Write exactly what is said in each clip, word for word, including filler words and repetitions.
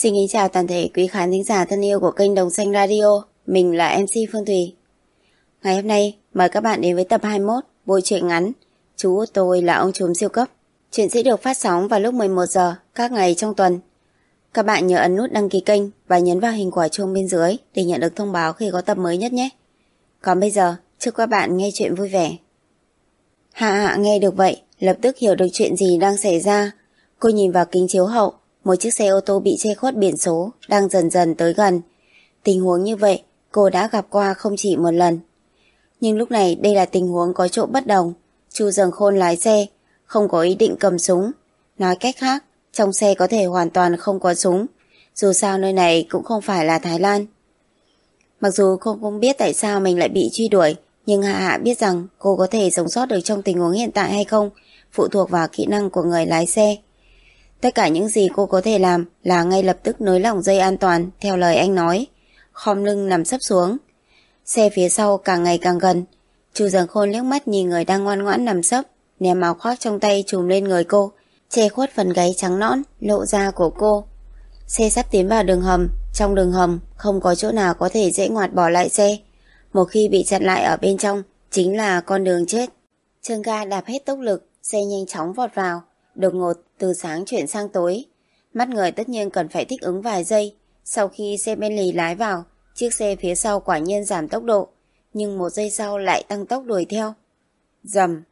Xin kính chào toàn thể quý khán thính giả thân yêu của kênh Đồng Xanh Radio. Mình là em xê Phương Thùy. Ngày hôm nay mời các bạn đến với tập hai mươi mốt bộ truyện ngắn Chú Tôi Là Ông Trùm Siêu Cấp. Chuyện sẽ được phát sóng vào lúc mười một giờ các ngày trong tuần. Các bạn nhớ ấn nút đăng ký kênh và nhấn vào hình quả chuông bên dưới để nhận được thông báo khi có tập mới nhất nhé. Còn bây giờ chúc các bạn nghe chuyện vui vẻ. Hạ Hạ nghe được vậy lập tức hiểu được chuyện gì đang xảy ra. Cô nhìn vào kính chiếu hậu, một chiếc xe ô tô bị che khuất biển số đang dần dần tới gần. Tình huống như vậy cô đã gặp qua không chỉ một lần. Nhưng lúc này đây là tình huống có chỗ bất đồng. Chu Dâng Khôn lái xe, không có ý định cầm súng. Nói cách khác, trong xe có thể hoàn toàn không có súng. Dù sao nơi này cũng không phải là Thái Lan. Mặc dù cô không biết tại sao mình lại bị truy đuổi, nhưng Hạ Hạ biết rằng cô có thể sống sót được trong tình huống hiện tại hay không phụ thuộc vào kỹ năng của người lái xe. Tất cả những gì cô có thể làm là ngay lập tức nới lỏng dây an toàn theo lời anh nói, khom lưng nằm sấp xuống. Xe phía sau càng ngày càng gần. Chu Dâng Khôn liếc mắt nhìn người đang ngoan ngoãn nằm sấp, ném áo khoác trong tay trùm lên người cô, che khuất phần gáy trắng nõn lộ ra của cô. Xe sắp tiến vào đường hầm. Trong đường hầm không có chỗ nào có thể dễ ngoặt bỏ lại xe. Một khi bị chặn lại ở bên trong chính là con đường chết. Chân ga đạp hết tốc lực, xe nhanh chóng vọt vào. Đột ngột từ sáng chuyển sang tối. Mắt người tất nhiên cần phải thích ứng vài giây. Sau khi xe Bentley lái vào, chiếc xe phía sau quả nhiên giảm tốc độ, nhưng một giây sau lại tăng tốc đuổi theo. Rầm.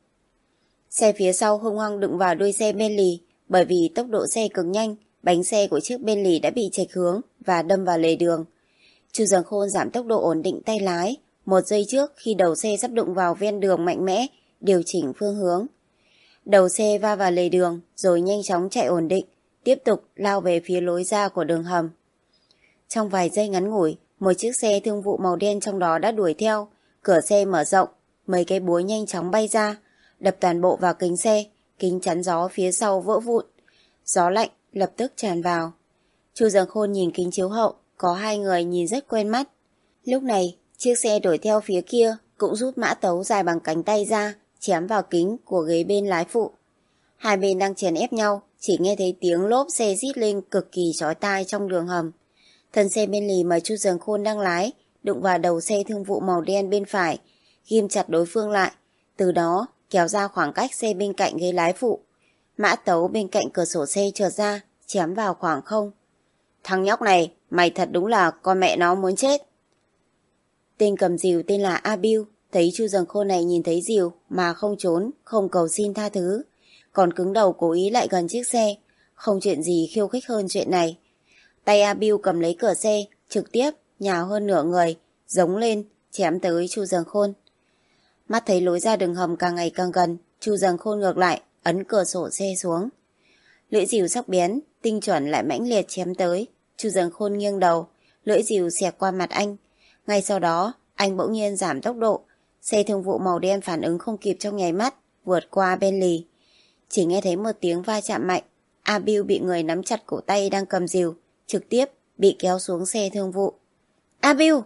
Xe phía sau hung hăng đụng vào đuôi xe Bentley. Bởi vì tốc độ xe cực nhanh, bánh xe của chiếc Bentley đã bị chệch hướng và đâm vào lề đường. Chu Dâng Khôn giảm tốc độ ổn định tay lái. Một giây trước khi đầu xe sắp đụng vào ven đường mạnh mẽ, điều chỉnh phương hướng. Đầu xe va vào lề đường rồi nhanh chóng chạy ổn định, tiếp tục lao về phía lối ra của đường hầm. Trong vài giây ngắn ngủi, một chiếc xe thương vụ màu đen trong đó đã đuổi theo. Cửa xe mở rộng, mấy cái búa nhanh chóng bay ra, đập toàn bộ vào kính xe, kính chắn gió phía sau vỡ vụn. Gió lạnh lập tức tràn vào. Chu Dâng Khôn nhìn kính chiếu hậu, có hai người nhìn rất quen mắt. Lúc này, chiếc xe đuổi theo phía kia cũng rút mã tấu dài bằng cánh tay ra, chém vào kính của ghế bên lái phụ. Hai bên đang chèn ép nhau, chỉ nghe thấy tiếng lốp xe rít lên cực kỳ chói tai trong đường hầm. Thân xe Bentley mà Chu Dâng Khôn đang lái đụng vào đầu xe thương vụ màu đen bên phải, ghim chặt đối phương lại, từ đó kéo ra khoảng cách xe bên cạnh ghế lái phụ. Mã tấu bên cạnh cửa sổ xe trượt ra, chém vào khoảng không. Thằng nhóc này, mày thật đúng là con mẹ nó muốn chết. Tên cầm dìu tên là Abiu, thấy Chu Dâng Khôn này nhìn thấy dìu mà không trốn, không cầu xin tha thứ, còn cứng đầu cố ý lại gần chiếc xe. Không chuyện gì khiêu khích hơn chuyện này. Tay Abiu cầm lấy cửa xe, trực tiếp nhào hơn nửa người, giống lên, chém tới Chu Dâng Khôn. Mắt thấy lối ra đường hầm càng ngày càng gần, Chu Dâng Khôn ngược lại, ấn cửa sổ xe xuống. Lưỡi dìu sắc bén, tinh chuẩn lại mãnh liệt chém tới. Chu Dâng Khôn nghiêng đầu, lưỡi dìu xẹt qua mặt anh. Ngay sau đó, anh bỗng nhiên giảm tốc độ. Xe thương vụ màu đen phản ứng không kịp trong nháy mắt, vượt qua Bentley. Chỉ nghe thấy một tiếng va chạm mạnh. Abiu bị người nắm chặt cổ tay đang cầm dìu, trực tiếp bị kéo xuống xe thương vụ. Abiu!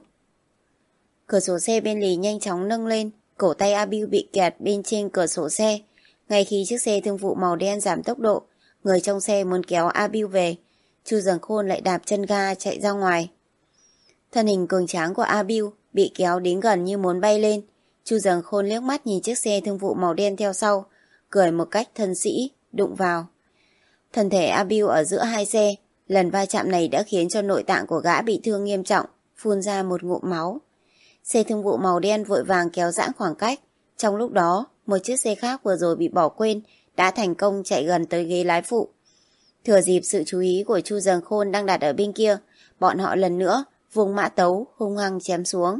Cửa sổ xe Bentley nhanh chóng nâng lên, cổ tay Abiu bị kẹt bên trên cửa sổ xe. Ngay khi chiếc xe thương vụ màu đen giảm tốc độ, người trong xe muốn kéo Abiu về, Chu Dâng Khôn lại đạp chân ga chạy ra ngoài. Thân hình cường tráng của Abiu bị kéo đến gần như muốn bay lên. Chu Dâng Khôn liếc mắt nhìn chiếc xe thương vụ màu đen theo sau, cười một cách thân sĩ, đụng vào. Thân thể Abiu ở giữa hai xe, lần va chạm này đã khiến cho nội tạng của gã bị thương nghiêm trọng, phun ra một ngụm máu. Xe thương vụ màu đen vội vàng kéo giãn khoảng cách. Trong lúc đó, một chiếc xe khác vừa rồi bị bỏ quên đã thành công chạy gần tới ghế lái phụ. Thừa dịp sự chú ý của Chu Dâng Khôn đang đặt ở bên kia, bọn họ lần nữa vùng mã tấu hung hăng chém xuống.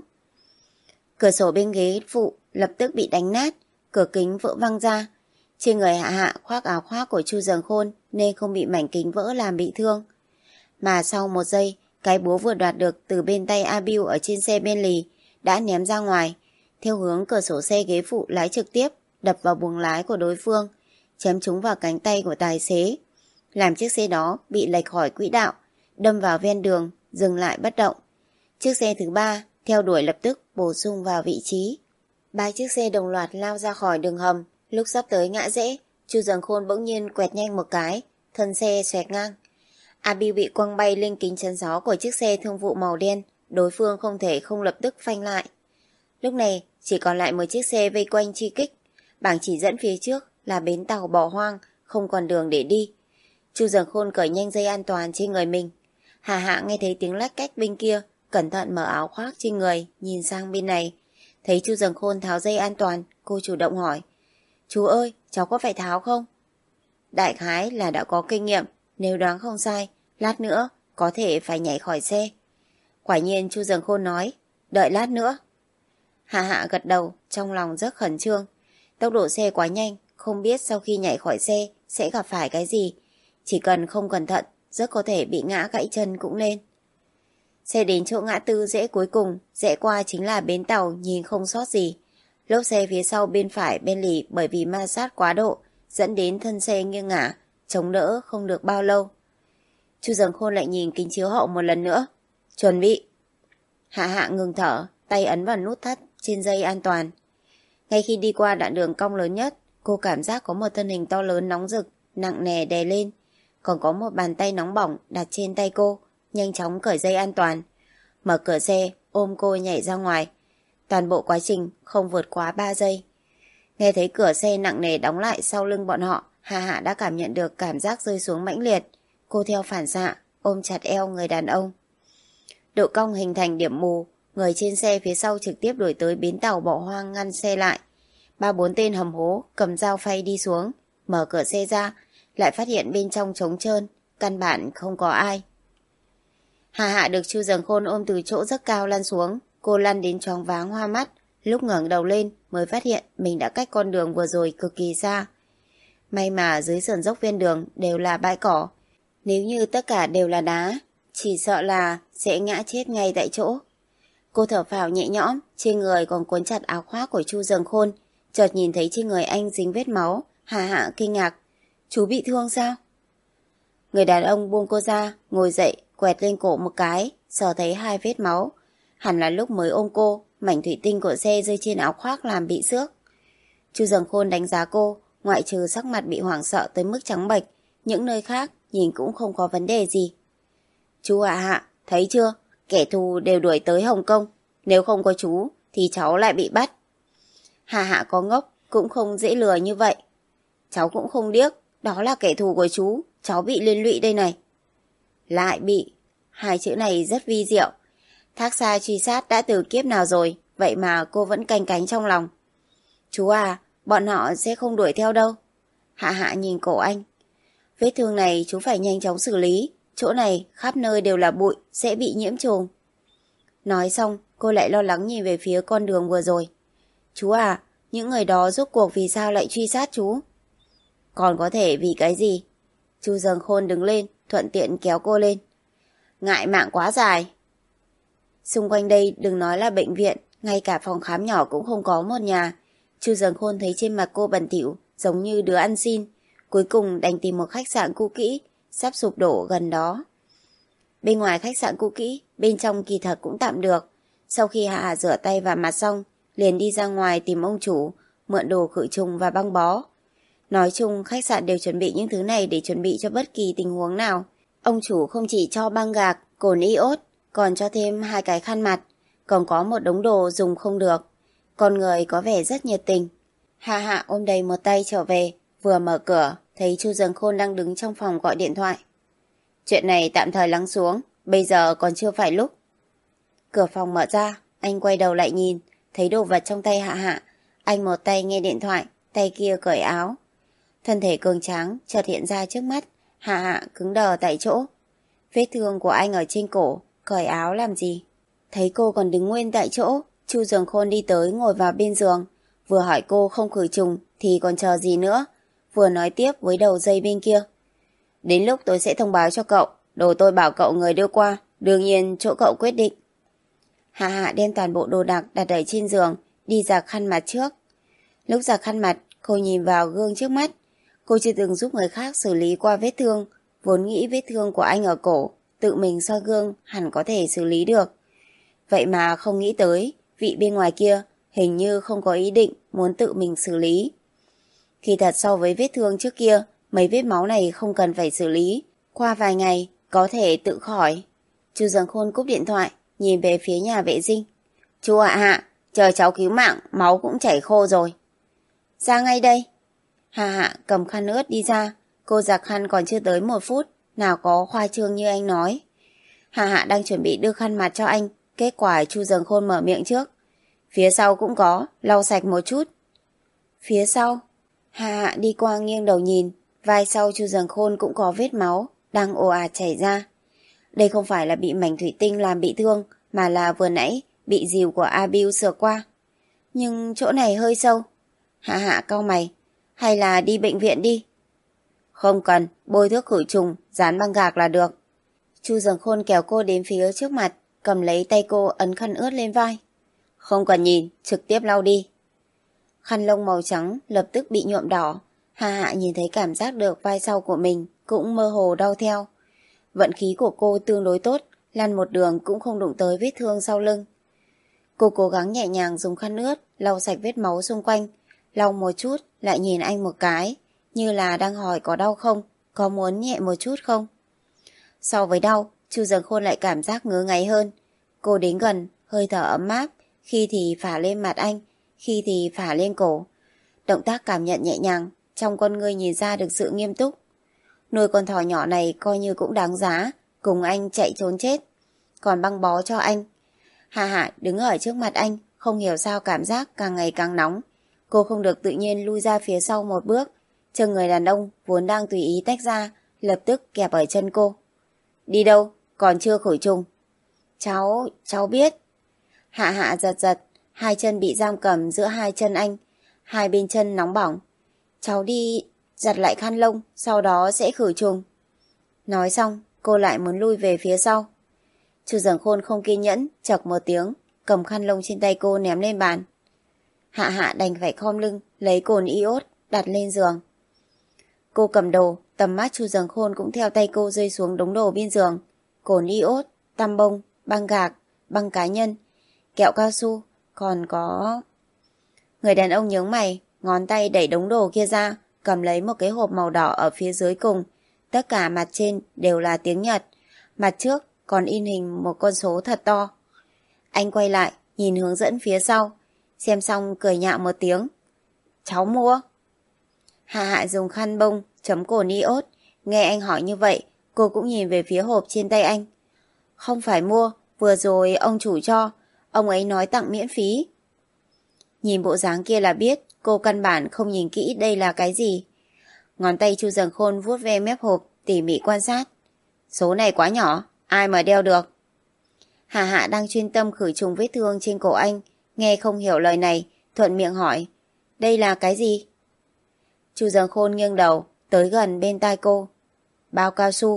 Cửa sổ bên ghế phụ lập tức bị đánh nát, cửa kính vỡ văng ra. Trên người Hạ Hạ khoác áo khoác của Chu Dâng Khôn nên không bị mảnh kính vỡ làm bị thương. Mà sau một giây, cái búa vừa đoạt được từ bên tay Abiu ở trên xe Bentley đã ném ra ngoài, theo hướng cửa sổ xe ghế phụ lái trực tiếp, đập vào buồng lái của đối phương, chém trúng vào cánh tay của tài xế, làm chiếc xe đó bị lệch khỏi quỹ đạo, đâm vào ven đường, dừng lại bất động. Chiếc xe thứ ba theo đuổi lập tức bổ sung vào vị trí. Ba chiếc xe đồng loạt lao ra khỏi đường hầm. Lúc sắp tới ngã rẽ, Chu Dâng Khôn bỗng nhiên quẹt nhanh một cái, thân xe xoẹt ngang. Abi bị quăng bay lên kính chắn gió của chiếc xe thương vụ màu đen, đối phương không thể không lập tức phanh lại. Lúc này chỉ còn lại một chiếc xe vây quanh truy kích, bảng chỉ dẫn phía trước là bến tàu bỏ hoang, không còn đường để đi. Chu Dần Khôn cởi nhanh dây an toàn trên người mình. Hà Hạ nghe thấy tiếng lách cách bên kia, cẩn thận mở áo khoác trên người, nhìn sang bên này. Thấy Chu Dần Khôn tháo dây an toàn, cô chủ động hỏi: "Chú ơi, cháu có phải tháo không?" Đại khái là đã có kinh nghiệm, nếu đoán không sai, lát nữa có thể phải nhảy khỏi xe. Quả nhiên Chu Dần Khôn nói: "Đợi lát nữa." Hạ Hạ gật đầu, trong lòng rất khẩn trương. Tốc độ xe quá nhanh, không biết sau khi nhảy khỏi xe sẽ gặp phải cái gì. Chỉ cần không cẩn thận, rất có thể bị ngã gãy chân cũng nên. Xe đến chỗ ngã tư rẽ cuối cùng, rẽ qua chính là bến tàu nhìn không sót gì. Lốp xe phía sau bên phải bên lì bởi vì ma sát quá độ, dẫn đến thân xe nghiêng ngả, chống đỡ không được bao lâu. Chu Dần Khôn lại nhìn kính chiếu hậu một lần nữa. "Chuẩn bị." Hạ Hạ ngừng thở, tay ấn vào nút thắt trên dây an toàn. Ngay khi đi qua đoạn đường cong lớn nhất, cô cảm giác có một thân hình to lớn nóng rực, nặng nề đè lên. Còn có một bàn tay nóng bỏng đặt trên tay cô, nhanh chóng cởi dây an toàn. Mở cửa xe, ôm cô nhảy ra ngoài. Toàn bộ quá trình không vượt quá ba giây. Nghe thấy cửa xe nặng nề đóng lại sau lưng bọn họ, Hà Hạ đã cảm nhận được cảm giác rơi xuống mãnh liệt. Cô theo phản xạ, ôm chặt eo người đàn ông. Độ cong hình thành điểm mù, người trên xe phía sau trực tiếp đuổi tới bến tàu bỏ hoang ngăn xe lại. Ba bốn tên hầm hố cầm dao phay đi xuống, mở cửa xe ra, lại phát hiện bên trong trống trơn, căn bản không có ai. Hà Hạ được Chu Dần Khôn ôm từ chỗ rất cao lăn xuống, cô lăn đến choáng váng hoa mắt, lúc ngẩng đầu lên mới phát hiện mình đã cách con đường vừa rồi cực kỳ xa. May mà dưới sườn dốc ven đường đều là bãi cỏ, nếu như tất cả đều là đá, chỉ sợ là sẽ ngã chết ngay tại chỗ. Cô thở phào nhẹ nhõm, trên người còn cuốn chặt áo khoác của Chu Dần Khôn, chợt nhìn thấy trên người anh dính vết máu. Hà Hạ kinh ngạc: "Chú bị thương sao?" Người đàn ông buông cô ra, ngồi dậy, quẹt lên cổ một cái, sờ thấy hai vết máu. Hẳn là lúc mới ôm cô, mảnh thủy tinh của xe rơi trên áo khoác làm bị xước. Chu Dần Khôn đánh giá cô, ngoại trừ sắc mặt bị hoảng sợ tới mức trắng bệch, những nơi khác nhìn cũng không có vấn đề gì. "Chú Hạ Hạ, thấy chưa? Kẻ thù đều đuổi tới Hồng Kông. Nếu không có chú thì cháu lại bị bắt." Hà Hạ có ngốc cũng không dễ lừa như vậy. "Cháu cũng không điếc, đó là kẻ thù của chú, cháu bị liên lụy đây này." Lại bị, hai chữ này rất vi diệu. Thác xa truy sát đã từ kiếp nào rồi, vậy mà cô vẫn canh cánh trong lòng. "Chú à, bọn họ sẽ không đuổi theo đâu." Hạ Hạ nhìn cổ anh. "Vết thương này chú phải nhanh chóng xử lý, chỗ này khắp nơi đều là bụi, sẽ bị nhiễm trùng." Nói xong, cô lại lo lắng nhìn về phía con đường vừa rồi. "Chú à, những người đó rốt cuộc vì sao lại truy sát chú?" "Còn có thể vì cái gì?" Chu Dần Khôn đứng lên, thuận tiện kéo cô lên. "Ngại mạng quá dài." Xung quanh đây đừng nói là bệnh viện, ngay cả phòng khám nhỏ cũng không có một nhà. Chu Dần Khôn thấy trên mặt cô bẩn thỉu, giống như đứa ăn xin. Cuối cùng đành tìm một khách sạn cũ kỹ, sắp sụp đổ gần đó. Bên ngoài khách sạn cũ kỹ, bên trong kỳ thật cũng tạm được. Sau khi Hạ Hạ rửa tay và mặt xong, liền đi ra ngoài tìm ông chủ, mượn đồ khử trùng và băng bó. Nói chung khách sạn đều chuẩn bị những thứ này để chuẩn bị cho bất kỳ tình huống nào. Ông chủ không chỉ cho băng gạc, cồn iốt, còn cho thêm hai cái khăn mặt, còn có một đống đồ dùng không được. Con người có vẻ rất nhiệt tình. Hạ Hạ ôm đầy một tay trở về, vừa mở cửa, thấy Chu Dần Khôn đang đứng trong phòng gọi điện thoại. "Chuyện này tạm thời lắng xuống, bây giờ còn chưa phải lúc." Cửa phòng mở ra, anh quay đầu lại nhìn, thấy đồ vật trong tay Hạ Hạ. Anh một tay nghe điện thoại, tay kia cởi áo. Thân thể cường tráng chợt hiện ra trước mắt. Hạ Hạ cứng đờ tại chỗ. Vết thương của anh ở trên cổ, cởi áo làm gì? Thấy cô còn đứng nguyên tại chỗ, Chu Dần Khôn đi tới ngồi vào bên giường, vừa hỏi cô không khử trùng thì còn chờ gì nữa, vừa nói tiếp với đầu dây bên kia. "Đến lúc tôi sẽ thông báo cho cậu, đồ tôi bảo cậu người đưa qua, đương nhiên chỗ cậu quyết định." Hạ Hạ đem toàn bộ đồ đạc đặt ở trên giường, đi giặt khăn mặt trước. Lúc giặt khăn mặt, cô nhìn vào gương trước mắt. Cô chưa từng giúp người khác xử lý qua vết thương, vốn nghĩ vết thương của anh ở cổ, tự mình soi gương hẳn có thể xử lý được. Vậy mà không nghĩ tới, vị bên ngoài kia hình như không có ý định muốn tự mình xử lý. Khi thật so với vết thương trước kia, mấy vết máu này không cần phải xử lý. Qua vài ngày, Có thể tự khỏi. Chu Dần Khôn cúp điện thoại, nhìn về phía nhà vệ sinh. Chú Hạ Hạ, chờ cháu cứu mạng, máu cũng chảy khô rồi. Ra ngay đây. Hạ Hạ cầm khăn ướt đi ra. Cô giặt khăn còn chưa tới một phút, nào có khoa trương như anh nói. Hạ Hạ đang chuẩn bị đưa khăn mặt cho anh, kết quả Chu Dần Khôn mở miệng trước. Phía sau cũng có, lau sạch một chút. Phía sau? Hạ Hạ đi qua nghiêng đầu nhìn, vai sau Chu Dần Khôn cũng có vết máu, đang ồ ạt chảy ra. Đây không phải là bị mảnh thủy tinh làm bị thương, mà là vừa nãy bị rìu của A Biu sượt qua. Nhưng chỗ này hơi sâu. Hạ Hạ cau mày, hay là đi bệnh viện đi? Không cần, bôi thuốc khử trùng, dán băng gạc là được. Chu Dần Khôn kéo cô đến phía trước mặt, cầm lấy tay cô ấn khăn ướt lên vai. Không cần nhìn, trực tiếp lau đi. Khăn lông màu trắng lập tức bị nhuộm đỏ. Hạ Hạ nhìn thấy cảm giác được vai sau của mình cũng mơ hồ đau theo. Vận khí của cô tương đối tốt, lăn một đường cũng không đụng tới vết thương sau lưng. Cô cố gắng nhẹ nhàng dùng khăn ướt lau sạch vết máu xung quanh, lau một chút lại nhìn anh một cái, như là đang hỏi có đau không, có muốn nhẹ một chút không. So với đau, Chu Dần Khôn lại cảm giác ngứa ngáy hơn. Cô đến gần, hơi thở ấm áp, khi thì phả lên mặt anh, khi thì phả lên cổ. Động tác cảm nhận nhẹ nhàng, trong con ngươi nhìn ra được sự nghiêm túc. Nuôi con thỏ nhỏ này coi như cũng đáng giá, cùng anh chạy trốn chết. Còn băng bó cho anh. Hạ Hạ đứng ở trước mặt anh, không hiểu sao cảm giác càng ngày càng nóng. Cô không được tự nhiên lui ra phía sau một bước. Chân người đàn ông vốn đang tùy ý tách ra, lập tức kẹp ở chân cô. Đi đâu? Còn chưa khử trùng. Cháu, cháu biết. Hạ Hạ giật giật, hai chân bị giam cầm giữa hai chân anh. Hai bên chân nóng bỏng. Cháu đi giặt lại khăn lông, sau đó sẽ khử trùng. Nói xong, cô lại muốn lui về phía sau. Chu Dần Khôn không kiên nhẫn, chậc một tiếng, cầm khăn lông trên tay cô ném lên bàn. Hạ Hạ đành phải khom lưng, lấy cồn iốt, đặt lên giường. Cô cầm đồ, tầm mắt Chu Dần Khôn cũng theo tay cô rơi xuống đống đồ bên giường. Cồn iốt, tăm bông, băng gạc, băng cá nhân, kẹo cao su, còn có... Người đàn ông nhướng mày, ngón tay đẩy đống đồ kia ra, cầm lấy một cái hộp màu đỏ ở phía dưới cùng. Tất cả mặt trên đều là tiếng Nhật, mặt trước còn in hình một con số thật to. Anh quay lại, nhìn hướng dẫn phía sau, xem xong cười nhạo một tiếng. Cháu mua. Hạ Hạ dùng khăn bông chấm cồn iốt. Nghe anh hỏi như vậy, cô cũng nhìn về phía hộp trên tay anh. Không phải mua, vừa rồi ông chủ cho, ông ấy nói tặng miễn phí. Nhìn bộ dáng kia là biết cô căn bản không nhìn kỹ đây là cái gì. Ngón tay Chu Dần Khôn vuốt ve mép hộp, tỉ mỉ quan sát. Số này quá nhỏ, ai mà đeo được. Hạ Hạ đang chuyên tâm khử trùng vết thương trên cổ anh, nghe không hiểu lời này, thuận miệng hỏi. Đây là cái gì? Chu Dần Khôn nghiêng đầu, tới gần bên tai cô. Bao cao su.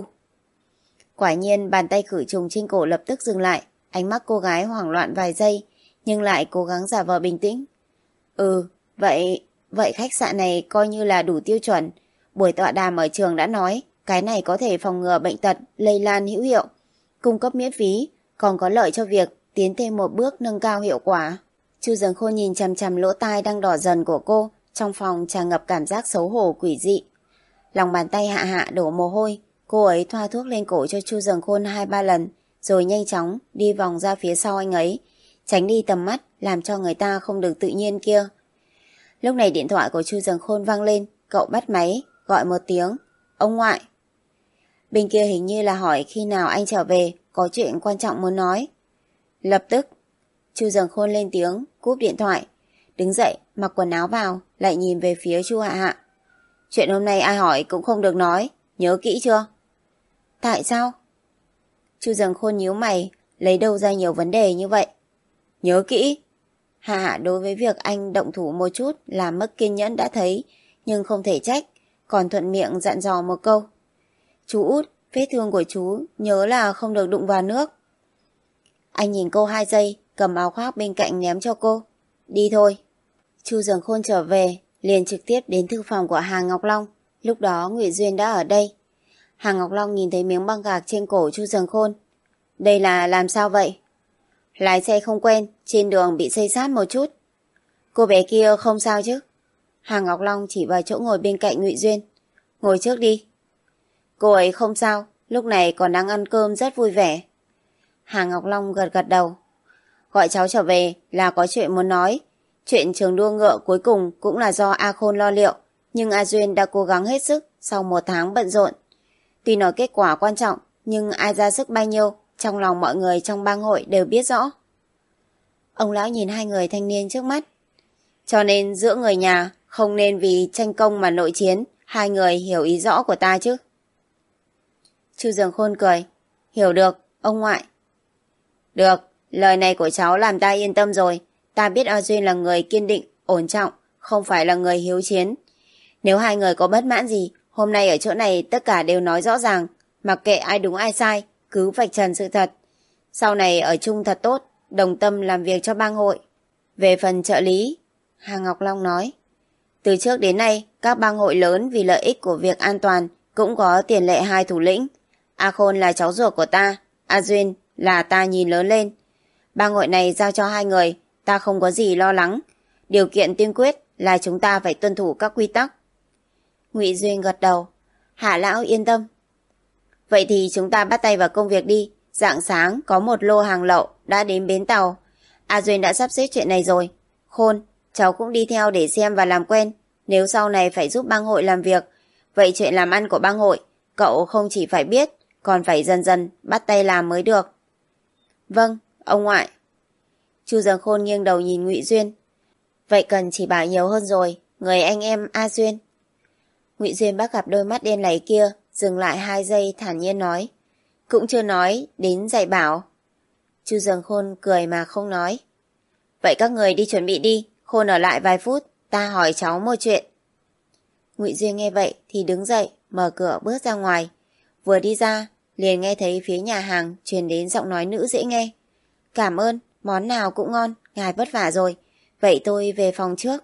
Quả nhiên bàn tay khử trùng trên cổ lập tức dừng lại, ánh mắt cô gái hoảng loạn vài giây, nhưng lại cố gắng giả vờ bình tĩnh. Ừ, vậy, vậy khách sạn này coi như là đủ tiêu chuẩn. Buổi tọa đàm ở trường đã nói, cái này có thể phòng ngừa bệnh tật lây lan hữu hiệu, cung cấp miễn phí, còn có lợi cho việc tiến thêm một bước nâng cao hiệu quả. Chu Dần Khôn nhìn chằm chằm lỗ tai đang đỏ dần của cô, trong phòng tràn ngập cảm giác xấu hổ quỷ dị. Lòng bàn tay Hạ Hạ đổ mồ hôi, cô ấy thoa thuốc lên cổ cho Chu Dần Khôn hai ba lần, rồi nhanh chóng đi vòng ra phía sau anh ấy, tránh đi tầm mắt làm cho người ta không được tự nhiên kia. Lúc này điện thoại của Chu Dần Khôn vang lên, cậu bắt máy, gọi một tiếng. Ông ngoại. Bên kia hình như là hỏi khi nào anh trở về, có chuyện quan trọng muốn nói. Lập tức. Chu Dần Khôn lên tiếng, cúp điện thoại. Đứng dậy, mặc quần áo vào, lại nhìn về phía Chu Hạ Hạ. Chuyện hôm nay ai hỏi cũng không được nói, nhớ kỹ chưa? Tại sao? Chu Dần Khôn nhíu mày, lấy đâu ra nhiều vấn đề như vậy? Nhớ kỹ. Hạ Hạ đối với việc anh động thủ một chút làm mất kiên nhẫn đã thấy, nhưng không thể trách, còn thuận miệng dặn dò một câu. Chú út, vết thương của chú nhớ là không được đụng vào nước. Anh nhìn cô hai giây, cầm áo khoác bên cạnh ném cho cô. Đi thôi. Chu Dần Khôn trở về, liền trực tiếp đến thư phòng của Hà Ngọc Long. Lúc đó Ngụy Duyên đã ở đây. Hà Ngọc Long nhìn thấy miếng băng gạc trên cổ Chu Dần Khôn. Đây là làm sao vậy? Lái xe không quen, trên đường bị xây xát một chút. Cô bé kia không sao chứ? Hà Ngọc Long chỉ vào chỗ ngồi bên cạnh Ngụy Duyên. Ngồi trước đi. Cô ấy không sao, lúc này còn đang ăn cơm rất vui vẻ. Hà Ngọc Long gật gật đầu. Gọi cháu trở về là có chuyện muốn nói. Chuyện trường đua ngựa cuối cùng cũng là do A Khôn lo liệu, nhưng A Duyên đã cố gắng hết sức sau một tháng bận rộn. Tuy nói kết quả quan trọng, nhưng ai ra sức bao nhiêu, trong lòng mọi người trong bang hội đều biết rõ. Ông lão nhìn hai người thanh niên trước mắt. Cho nên giữa người nhà không nên vì tranh công mà nội chiến, hai người hiểu ý rõ của ta chứ. Chu Dường Khôn cười. Hiểu được, ông ngoại. Được, lời này của cháu làm ta yên tâm rồi. Ta biết A Duyên là người kiên định, ổn trọng, không phải là người hiếu chiến. Nếu hai người có bất mãn gì, hôm nay ở chỗ này tất cả đều nói rõ ràng, mặc kệ ai đúng ai sai, cứ vạch trần sự thật. Sau này ở chung thật tốt, đồng tâm làm việc cho bang hội. Về phần trợ lý, Hà Ngọc Long nói, từ trước đến nay, các bang hội lớn vì lợi ích của việc an toàn cũng có tiền lệ hai thủ lĩnh. A Khôn là cháu ruột của ta, A Duyên là ta nhìn lớn lên. Bang hội này giao cho hai người, ta không có gì lo lắng. Điều kiện tiên quyết là chúng ta phải tuân thủ các quy tắc. Ngụy Duyên gật đầu. Hạ lão yên tâm. Vậy thì chúng ta bắt tay vào công việc đi. Rạng sáng có một lô hàng lậu đã đến bến tàu. A Duyên đã sắp xếp chuyện này rồi. Khôn, cháu cũng đi theo để xem và làm quen. Nếu sau này phải giúp bang hội làm việc, vậy chuyện làm ăn của bang hội, cậu không chỉ phải biết, còn phải dần dần bắt tay làm mới được. Vâng, ông ngoại. Chu Dường Khôn nghiêng đầu nhìn Ngụy Duyên. Vậy cần chỉ bảo nhiều hơn rồi, người anh em A Duyên. Ngụy Duyên bắt gặp đôi mắt đen láy kia, dừng lại hai giây thản nhiên nói. Cũng chưa nói đến dạy bảo. Chu Dường Khôn cười mà không nói. Vậy các người đi chuẩn bị đi, Khôn ở lại vài phút, ta hỏi cháu một chuyện. Ngụy Duyên nghe vậy thì đứng dậy, mở cửa bước ra ngoài. Vừa đi ra, liền nghe thấy phía nhà hàng truyền đến giọng nói nữ dễ nghe. Cảm ơn, món nào cũng ngon, ngài vất vả rồi. Vậy tôi về phòng trước.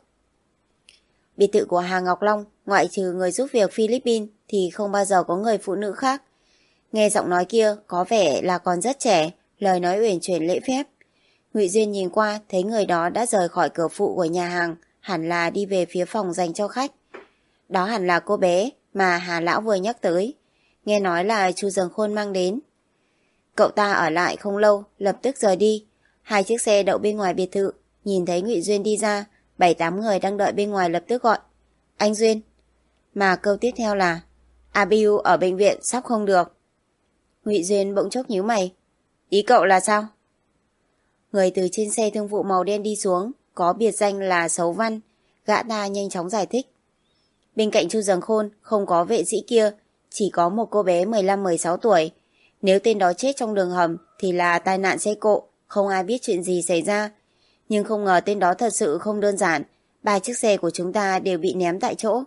Biệt thự của Hà Ngọc Long, ngoại trừ người giúp việc Philippines thì không bao giờ có người phụ nữ khác. Nghe giọng nói kia có vẻ là còn rất trẻ, lời nói uyển chuyển lễ phép. Ngụy Duyên nhìn qua thấy người đó đã rời khỏi cửa phụ của nhà hàng, hẳn là đi về phía phòng dành cho khách. Đó hẳn là cô bé mà Hà Lão vừa nhắc tới. Nghe nói là Chu Dường Khôn mang đến. Cậu ta ở lại không lâu, lập tức rời đi. Hai chiếc xe đậu bên ngoài biệt thự, nhìn thấy Ngụy Duyên đi ra, bảy tám người đang đợi bên ngoài lập tức gọi. Anh Duyên. Mà câu tiếp theo là Abiu ở bệnh viện sắp không được. Ngụy Duyên bỗng chốc nhíu mày. Ý cậu là sao? Người từ trên xe thương vụ màu đen đi xuống, có biệt danh là Sấu Văn. Gã ta nhanh chóng giải thích. Bên cạnh Chu Dường Khôn không có vệ sĩ kia, chỉ có một cô bé mười lăm mười sáu tuổi. Nếu tên đó chết trong đường hầm thì là tai nạn xe cộ, không ai biết chuyện gì xảy ra. Nhưng không ngờ tên đó thật sự không đơn giản, ba chiếc xe của chúng ta đều bị ném tại chỗ.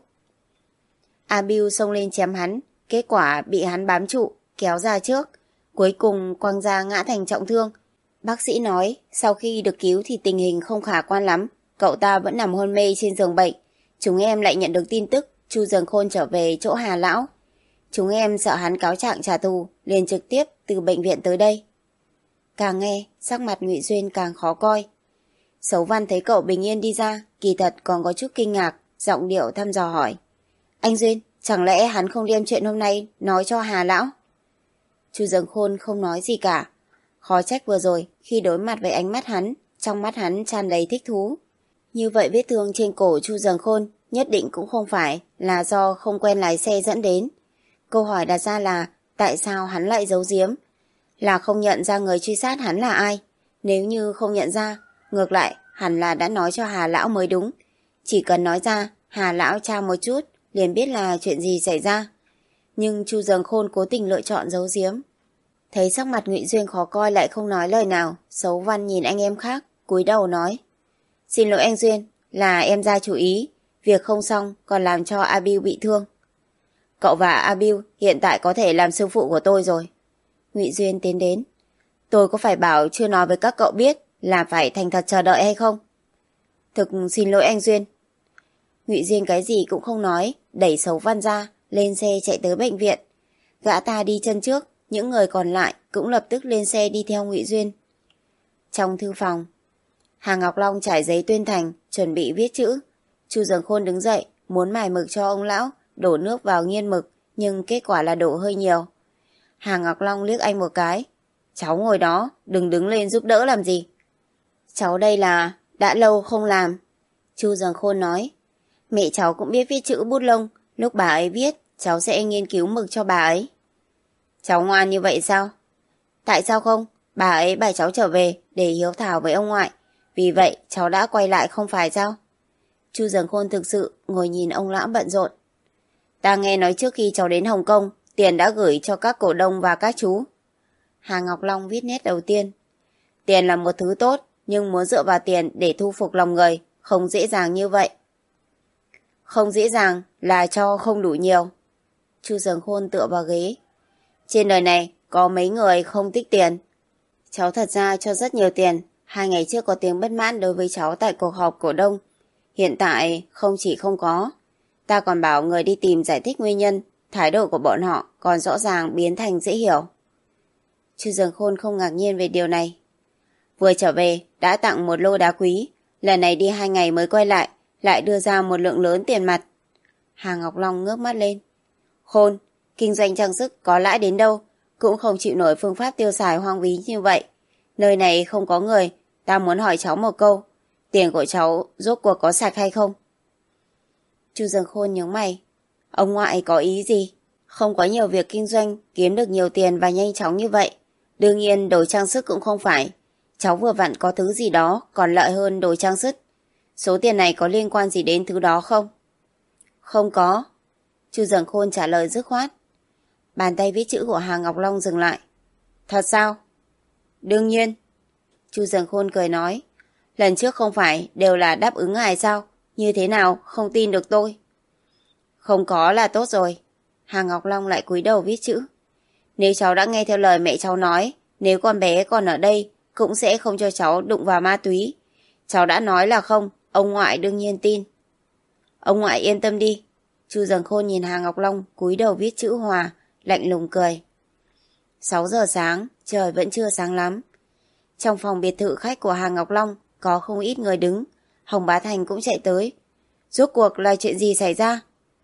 Abiu xông lên chém hắn, kết quả bị hắn bám trụ, kéo ra trước, cuối cùng quăng ra ngã thành trọng thương. Bác sĩ nói sau khi được cứu thì tình hình không khả quan lắm, cậu ta vẫn nằm hôn mê trên giường bệnh. Chúng em lại nhận được tin tức Chu Dường Khôn trở về chỗ Hà Lão. Chúng em sợ hắn cáo trạng trả thù, liền trực tiếp từ bệnh viện tới đây. Càng nghe, sắc mặt Ngụy Duyên càng khó coi. Sấu Văn thấy cậu bình yên đi ra, kỳ thật còn có chút kinh ngạc, giọng điệu thăm dò hỏi. Anh Duyên, chẳng lẽ hắn không đem chuyện hôm nay nói cho Hà Lão? Chu Dường Khôn không nói gì cả. Khó trách vừa rồi, khi đối mặt với ánh mắt hắn, trong mắt hắn tràn đầy thích thú. Như vậy vết thương trên cổ Chu Dường Khôn nhất định cũng không phải là do không quen lái xe dẫn đến. Câu hỏi đặt ra là tại sao hắn lại giấu giếm? Là không nhận ra người truy sát hắn là ai? Nếu như không nhận ra, ngược lại hẳn là đã nói cho Hà Lão mới đúng. Chỉ cần nói ra, Hà Lão tra một chút, liền biết là chuyện gì xảy ra. Nhưng Chu Dường Khôn cố tình lựa chọn giấu giếm. Thấy sắc mặt Ngụy Duyên khó coi lại không nói lời nào, Sấu Văn nhìn anh em khác, cúi đầu nói. Xin lỗi anh Duyên, là em ra chủ ý, việc không xong còn làm cho Abiu bị thương. Cậu và Abiu hiện tại có thể làm sư phụ của tôi rồi. Ngụy Duyên tiến đến. Tôi có phải bảo chưa nói với các cậu biết là phải thành thật chờ đợi hay không? Thực xin lỗi anh Duyên. Ngụy Duyên cái gì cũng không nói, đẩy Sấu Văn ra, lên xe chạy tới bệnh viện. Gã ta đi chân trước, những người còn lại cũng lập tức lên xe đi theo Ngụy Duyên. Trong thư phòng, Hà Ngọc Long trải giấy tuyên thành, chuẩn bị viết chữ. Chu Dường Khôn đứng dậy, muốn mài mực cho ông lão, đổ nước vào nghiên mực, nhưng kết quả là đổ hơi nhiều. Hà Ngọc Long liếc anh một cái. Cháu ngồi đó, đừng đứng lên giúp đỡ làm gì. Cháu đây là đã lâu không làm. Chu Dần Khôn nói. Mẹ cháu cũng biết viết chữ bút lông, lúc bà ấy viết, cháu sẽ nghiên cứu mực cho bà ấy. Cháu ngoan như vậy sao? Tại sao không? Bà ấy bảo cháu trở về để hiếu thảo với ông ngoại, vì vậy cháu đã quay lại không phải sao? Chu Dần Khôn thực sự ngồi nhìn ông lão bận rộn. Ta nghe nói trước khi cháu đến Hồng Kông, tiền đã gửi cho các cổ đông và các chú. Hà Ngọc Long viết nét đầu tiên. Tiền là một thứ tốt, nhưng muốn dựa vào tiền để thu phục lòng người, không dễ dàng như vậy. Không dễ dàng là cho không đủ nhiều. Chu Dần Khôn tựa vào ghế. Trên đời này có mấy người không thích tiền. Cháu thật ra cho rất nhiều tiền. Hai ngày trước có tiếng bất mãn đối với cháu tại cuộc họp cổ đông. Hiện tại không chỉ không có, ta còn bảo người đi tìm giải thích nguyên nhân. Thái độ của bọn họ còn rõ ràng biến thành dễ hiểu. Chu Dần Khôn không ngạc nhiên về điều này. Vừa trở về đã tặng một lô đá quý, lần này đi hai ngày mới quay lại, lại đưa ra một lượng lớn tiền mặt. Hà Ngọc Long ngước mắt lên. Khôn, kinh doanh trang sức có lãi đến đâu, cũng không chịu nổi phương pháp tiêu xài hoang phí như vậy. Nơi này không có người, ta muốn hỏi cháu một câu, tiền của cháu rốt cuộc có sạch hay không? Chu Dần Khôn nhướng mày. Ông ngoại có ý gì? Không có nhiều việc kinh doanh, kiếm được nhiều tiền và nhanh chóng như vậy. Đương nhiên đồ trang sức cũng không phải. Cháu vừa vặn có thứ gì đó còn lợi hơn đồ trang sức. Số tiền này có liên quan gì đến thứ đó không? Không có. Chu Dần Khôn trả lời dứt khoát. Bàn tay viết chữ của Hà Ngọc Long dừng lại. Thật sao? Đương nhiên. Chu Dần Khôn cười nói. Lần trước không phải đều là đáp ứng ngài sao? Như thế nào không tin được tôi? Không có là tốt rồi. Hà Ngọc Long lại cúi đầu viết chữ. Nếu cháu đã nghe theo lời mẹ cháu nói, nếu con bé còn ở đây cũng sẽ không cho cháu đụng vào ma túy. Cháu đã nói là không, ông ngoại đương nhiên tin. Ông ngoại yên tâm đi. Chu Dần Khôn nhìn Hà Ngọc Long cúi đầu viết chữ hòa, lạnh lùng cười. sáu giờ sáng, trời vẫn chưa sáng lắm. Trong phòng biệt thự khách của Hà Ngọc Long có không ít người đứng. Hồng Bá Thành cũng chạy tới. Rốt cuộc là chuyện gì xảy ra?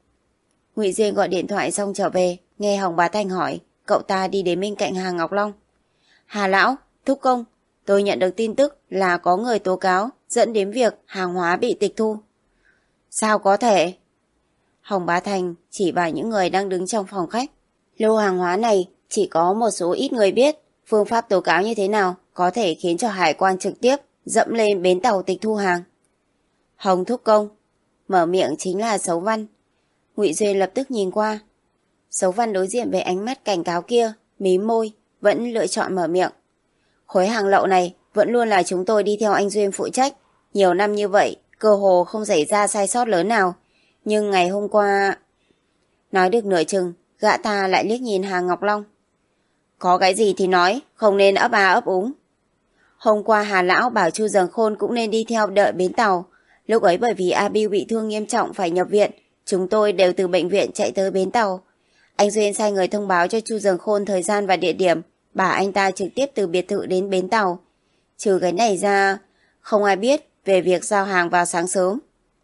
Ngụy Diên gọi điện thoại xong trở về, nghe Hồng Bá Thành hỏi, cậu ta đi đến bên cạnh Hà Ngọc Long. Hà lão, thúc công, tôi nhận được tin tức là có người tố cáo dẫn đến việc hàng hóa bị tịch thu. Sao có thể? Hồng Bá Thành chỉ vào những người đang đứng trong phòng khách. Lô hàng hóa này chỉ có một số ít người biết. Phương pháp tố cáo như thế nào có thể khiến cho hải quan trực tiếp dẫm lên bến tàu tịch thu hàng. Hồng thúc công, mở miệng chính là Sấu Văn. Ngụy Duyên lập tức nhìn qua. Sấu Văn đối diện với ánh mắt cảnh cáo kia, mím môi, vẫn lựa chọn mở miệng. Khối hàng lậu này vẫn luôn là chúng tôi đi theo anh Duyên phụ trách. Nhiều năm như vậy, cơ hồ không xảy ra sai sót lớn nào. Nhưng ngày hôm qua... Nói được nửa chừng, gã ta lại liếc nhìn Hà Ngọc Long. Có cái gì thì nói, không nên ấp a ấp úng. Hôm qua Hà Lão bảo Chu Dần Khôn cũng nên đi theo đợi bến tàu. Lúc ấy bởi vì A Biu bị thương nghiêm trọng phải nhập viện, chúng tôi đều từ bệnh viện chạy tới bến tàu. Anh Duyên sai người thông báo cho Chu Dần Khôn thời gian và địa điểm, bảo anh ta trực tiếp từ biệt thự đến bến tàu. Trừ cái này ra, không ai biết về việc giao hàng vào sáng sớm.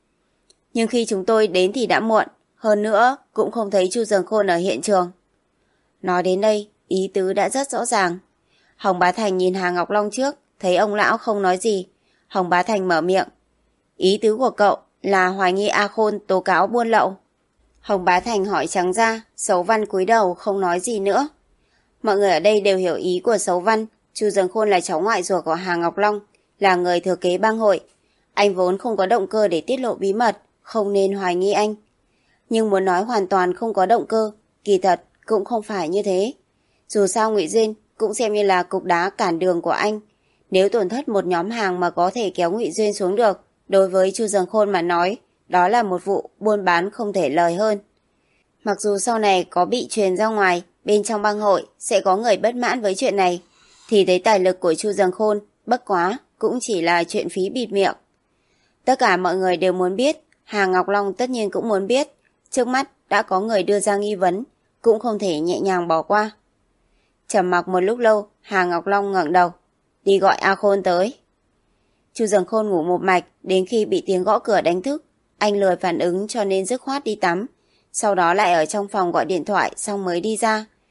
Nhưng khi chúng tôi đến thì đã muộn, hơn nữa cũng không thấy Chu Dần Khôn ở hiện trường. Nói đến đây, ý tứ đã rất rõ ràng. Hồng Bá Thành nhìn Hà Ngọc Long trước, thấy ông lão không nói gì. Hồng Bá Thành mở miệng. Ý tứ của cậu là hoài nghi A Khôn tố cáo buôn lậu. Hồng Bá Thành hỏi trắng ra, Sấu Văn cúi đầu không nói gì nữa. Mọi người ở đây đều hiểu ý của Sấu Văn. Chu Dần Khôn là cháu ngoại ruột của Hà Ngọc Long, là người thừa kế bang hội. Anh vốn không có động cơ để tiết lộ bí mật, không nên hoài nghi anh. Nhưng muốn nói hoàn toàn không có động cơ, kỳ thật cũng không phải như thế. Dù sao Ngụy Duyên cũng xem như là cục đá cản đường của anh. Nếu tổn thất một nhóm hàng mà có thể kéo Ngụy Duyên xuống được, đối với Chu Dần Khôn mà nói, đó là một vụ buôn bán không thể lời hơn. Mặc dù sau này có bị truyền ra ngoài, bên trong bang hội sẽ có người bất mãn với chuyện này, thì thấy tài lực của Chu Dần Khôn bất quá cũng chỉ là chuyện phí bịt miệng. Tất cả mọi người đều muốn biết, Hà Ngọc Long tất nhiên cũng muốn biết. Trước mắt đã có người đưa ra nghi vấn, cũng không thể nhẹ nhàng bỏ qua. Trầm mặc một lúc lâu, Hà Ngọc Long ngẩng đầu, đi gọi A Khôn tới. Chu Dần Khôn ngủ một mạch đến khi bị tiếng gõ cửa đánh thức. Anh lười phản ứng cho nên dứt khoát đi tắm, sau đó lại ở trong phòng gọi điện thoại xong mới đi ra.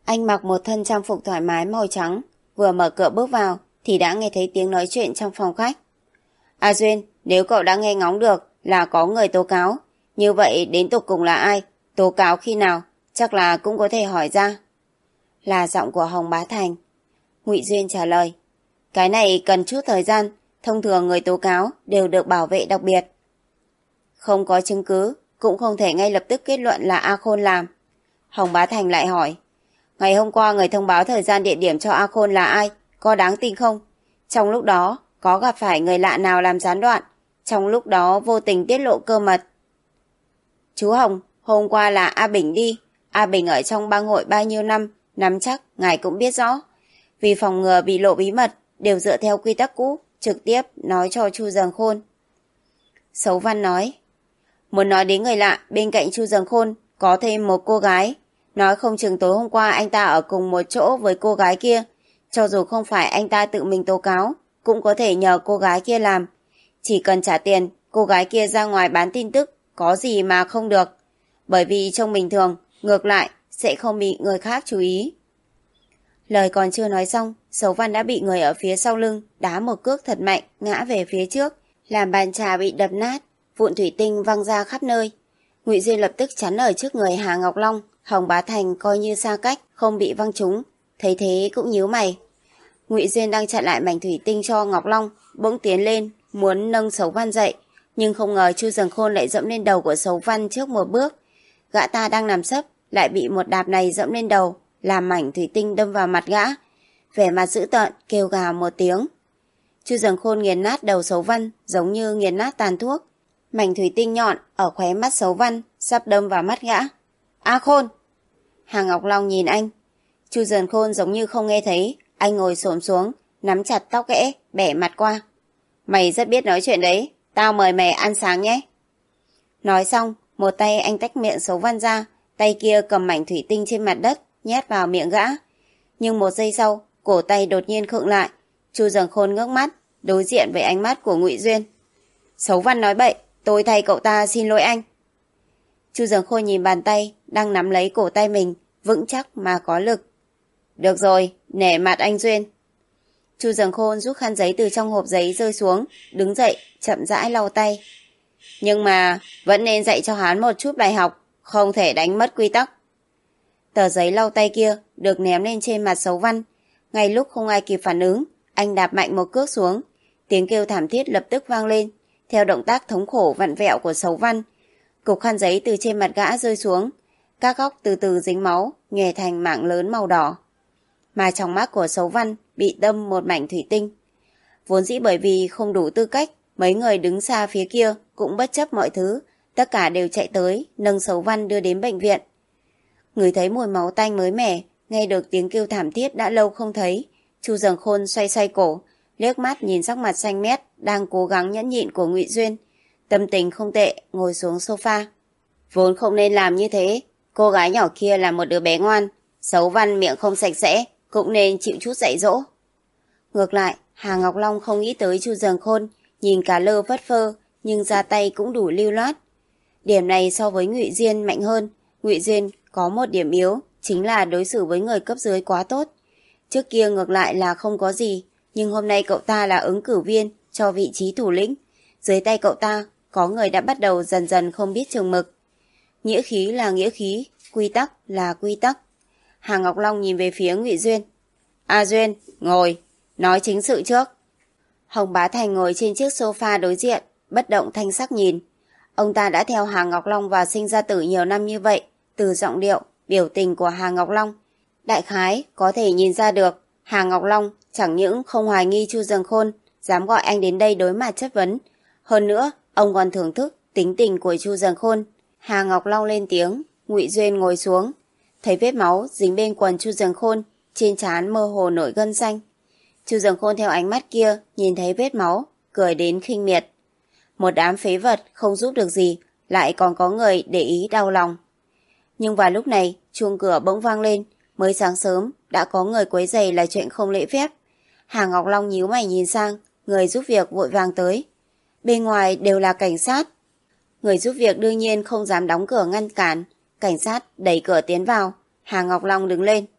Anh mặc một thân trang phục thoải mái màu trắng, vừa mở cửa bước vào thì đã nghe thấy tiếng nói chuyện trong phòng khách. A Duyên, nếu cậu đã nghe ngóng được là có người tố cáo, như vậy đến tục cùng là ai, tố cáo khi nào, chắc là cũng có thể hỏi ra. Là giọng của Hồng Bá Thành. Ngụy Duyên trả lời. Cái này cần chút thời gian, thông thường người tố cáo đều được bảo vệ đặc biệt. Không có chứng cứ, cũng không thể ngay lập tức kết luận là A Khôn làm. Hồng Bá Thành lại hỏi. Ngày hôm qua người thông báo thời gian địa điểm cho A Khôn là ai, có đáng tin không? Trong lúc đó, có gặp phải người lạ nào làm gián đoạn? Trong lúc đó vô tình tiết lộ cơ mật. Chú Hồng, hôm qua là A Bình đi. A Bình ở trong bang hội bao nhiêu năm, nắm chắc, ngài cũng biết rõ. Vì phòng ngừa bị lộ bí mật, đều dựa theo quy tắc cũ, trực tiếp nói cho Chu Dần Khôn. Sấu Văn nói. Muốn nói đến người lạ, bên cạnh Chu Dần Khôn có thêm một cô gái. Nói không chừng tối hôm qua anh ta ở cùng một chỗ với cô gái kia. Cho dù không phải anh ta tự mình tố cáo, cũng có thể nhờ cô gái kia làm. Chỉ cần trả tiền, cô gái kia ra ngoài bán tin tức, có gì mà không được. Bởi vì trông bình thường, ngược lại, sẽ không bị người khác chú ý. Lời còn chưa nói xong, Sấu Văn đã bị người ở phía sau lưng đá một cước thật mạnh ngã về phía trước, làm bàn trà bị đập nát, vụn thủy tinh văng ra khắp nơi. Ngụy Duyên lập tức chắn ở trước người Hà Ngọc Long. Hồng Bá Thành coi như xa cách, không bị văng trúng, thấy thế cũng nhíu mày. Ngụy Duyên đang chặn lại mảnh thủy tinh cho Ngọc Long, bỗng tiến lên muốn nâng Sấu Văn dậy, nhưng không ngờ Chu Dần Khôn lại dẫm lên đầu của Sấu Văn trước một bước. Gã ta đang nằm sấp lại bị một đạp này dẫm lên đầu, làm mảnh thủy tinh đâm vào mặt gã. Vẻ mặt dữ tợn kêu gào một tiếng. Chu Dần Khôn nghiền nát đầu Sấu Văn giống như nghiền nát tàn thuốc. Mảnh thủy tinh nhọn ở khóe mắt Sấu Văn sắp đâm vào mắt gã. A Khôn! Hà Ngọc Long nhìn anh. Chu Dần Khôn giống như không nghe thấy. Anh ngồi xổm xuống, nắm chặt tóc ghẽ, bẻ mặt qua. Mày rất biết nói chuyện đấy, tao mời mày ăn sáng nhé. Nói xong, một tay anh tách miệng Sấu Văn ra, tay kia cầm mảnh thủy tinh trên mặt đất, nhét vào miệng gã. Nhưng một giây sau, cổ tay đột nhiên khựng lại. Chu Dần Khôn ngước mắt, đối diện với ánh mắt của Ngụy Duyên. Sấu Văn nói bậy, tôi thay cậu ta xin lỗi anh. Chu Dần Khôn nhìn bàn tay đang nắm lấy cổ tay mình, vững chắc mà có lực. Được rồi, nể mặt anh Duyên. Chu Dần Khôn rút khăn giấy từ trong hộp giấy rơi xuống, đứng dậy, chậm rãi lau tay. Nhưng mà vẫn nên dạy cho hắn một chút bài học, không thể đánh mất quy tắc. Tờ giấy lau tay kia được ném lên trên mặt Sấu Văn. Ngay lúc không ai kịp phản ứng, anh đạp mạnh một cước xuống. Tiếng kêu thảm thiết lập tức vang lên, theo động tác thống khổ vặn vẹo của Sấu Văn. Cục khăn giấy từ trên mặt gã rơi xuống, các góc từ từ dính máu, nhòe thành mảng lớn màu đỏ. Mà trong mắt của Sấu Văn bị đâm một mảnh thủy tinh. Vốn dĩ bởi vì không đủ tư cách, mấy người đứng xa phía kia cũng bất chấp mọi thứ, tất cả đều chạy tới, nâng Sấu Văn đưa đến bệnh viện. Ngửi thấy mùi máu tanh mới mẻ, nghe được tiếng kêu thảm thiết đã lâu không thấy, Chu Dần Khôn xoay xoay cổ, liếc mắt nhìn sắc mặt xanh mét đang cố gắng nhẫn nhịn của Ngụy Duyên. Tâm tình không tệ, ngồi xuống sofa. Vốn không nên làm như thế, cô gái nhỏ kia là một đứa bé ngoan, Sấu Văn miệng không sạch sẽ, cũng nên chịu chút dạy dỗ. Ngược lại, Hà Ngọc Long không nghĩ tới Chu Dần Khôn, nhìn cả lơ phất phơ, nhưng ra tay cũng đủ lưu loát. Điểm này so với Ngụy Duyên mạnh hơn. Ngụy Duyên có một điểm yếu, chính là đối xử với người cấp dưới quá tốt. Trước kia ngược lại là không có gì, nhưng hôm nay cậu ta là ứng cử viên cho vị trí thủ lĩnh. Dưới tay cậu ta, có người đã bắt đầu dần dần không biết chừng mực. Nghĩa khí là nghĩa khí, quy tắc là quy tắc. Hà Ngọc Long nhìn về phía Ngụy Duyên. A Duyên, ngồi, nói chính sự trước. Hồng Bá Thành ngồi trên chiếc sofa đối diện, bất động thanh sắc nhìn. Ông ta đã theo Hà Ngọc Long vào sinh ra tử nhiều năm như vậy, từ giọng điệu, biểu tình của Hà Ngọc Long, đại khái có thể nhìn ra được Hà Ngọc Long chẳng những không hoài nghi Chu Dần Khôn dám gọi anh đến đây đối mặt chất vấn. Hơn nữa, ông còn thưởng thức tính tình của Chu Dần Khôn. Hà Ngọc Long lên tiếng, Ngụy Duyên ngồi xuống. Thấy vết máu dính bên quần Chu Dần Khôn, trên trán mơ hồ nổi gân xanh. Chu Dần Khôn theo ánh mắt kia nhìn thấy vết máu, cười đến khinh miệt. Một đám phế vật không giúp được gì, lại còn có người để ý đau lòng. Nhưng vào lúc này, chuông cửa bỗng vang lên. Mới sáng sớm đã có người quấy rầy là chuyện không lễ phép. Hà Ngọc Long nhíu mày nhìn sang, người giúp việc vội vàng tới. Bên ngoài đều là cảnh sát. Người giúp việc đương nhiên không dám đóng cửa ngăn cản. Cảnh sát đẩy cửa tiến vào. Hà Ngọc Long đứng lên.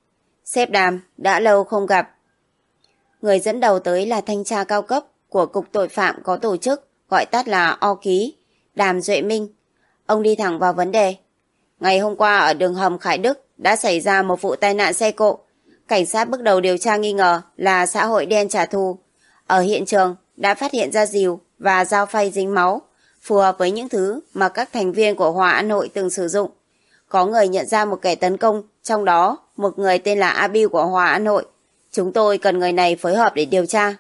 Sếp Đàm, đã lâu không gặp. Người dẫn đầu tới là thanh tra cao cấp của Cục Tội phạm có tổ chức, gọi tắt là O Ký, Đàm Duệ Minh. Ông đi thẳng vào vấn đề. Ngày hôm qua ở đường hầm Khải Đức đã xảy ra một vụ tai nạn xe cộ. Cảnh sát bước đầu điều tra nghi ngờ là xã hội đen trả thù. Ở hiện trường đã phát hiện ra rìu và dao phay dính máu, phù hợp với những thứ mà các thành viên của Hòa An Hội từng sử dụng. Có người nhận ra một kẻ tấn công, trong đó một người tên là A Biu của Hòa An Hội. Chúng tôi cần người này phối hợp để điều tra.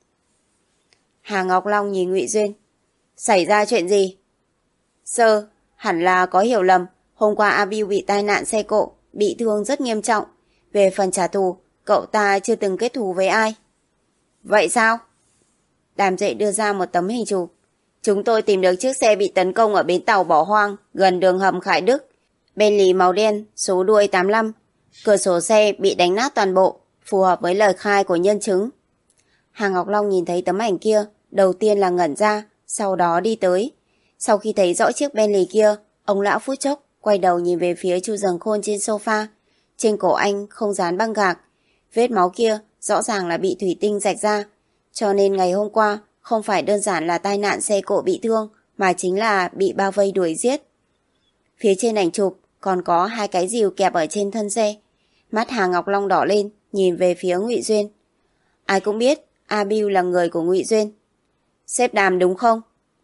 Hà Ngọc Long nhìn Ngụy Duyên. Xảy ra chuyện gì? Sơ, hẳn là có hiểu lầm. Hôm qua A Biu bị tai nạn xe cộ, bị thương rất nghiêm trọng. Về phần trả thù, cậu ta chưa từng kết thù với ai. Vậy sao? Đàm Duệ đưa ra một tấm hình chụp. Chúng tôi tìm được chiếc xe bị tấn công ở bến tàu bỏ hoang gần đường hầm Khải Đức. Bentley màu đen, số đuôi tám lăm. Cửa sổ xe bị đánh nát toàn bộ, phù hợp với lời khai của nhân chứng. Hà Ngọc Long nhìn thấy tấm ảnh kia, đầu tiên là ngẩn ra, sau đó đi tới. Sau khi thấy rõ chiếc Bentley kia, ông lão phút chốc quay đầu nhìn về phía Chu Dần Khôn trên sofa. Trên cổ anh không dán băng gạc. Vết máu kia rõ ràng là bị thủy tinh rạch ra, cho nên ngày hôm qua không phải đơn giản là tai nạn xe cộ bị thương, mà chính là bị bao vây đuổi giết. Phía trên ảnh chụp còn có hai cái rìu kẹp ở trên thân xe. Mắt Hà Ngọc Long đỏ lên, nhìn về phía Ngụy Duyên. Ai cũng biết A Biu là người của Ngụy Duyên. Sếp Đàm đúng không?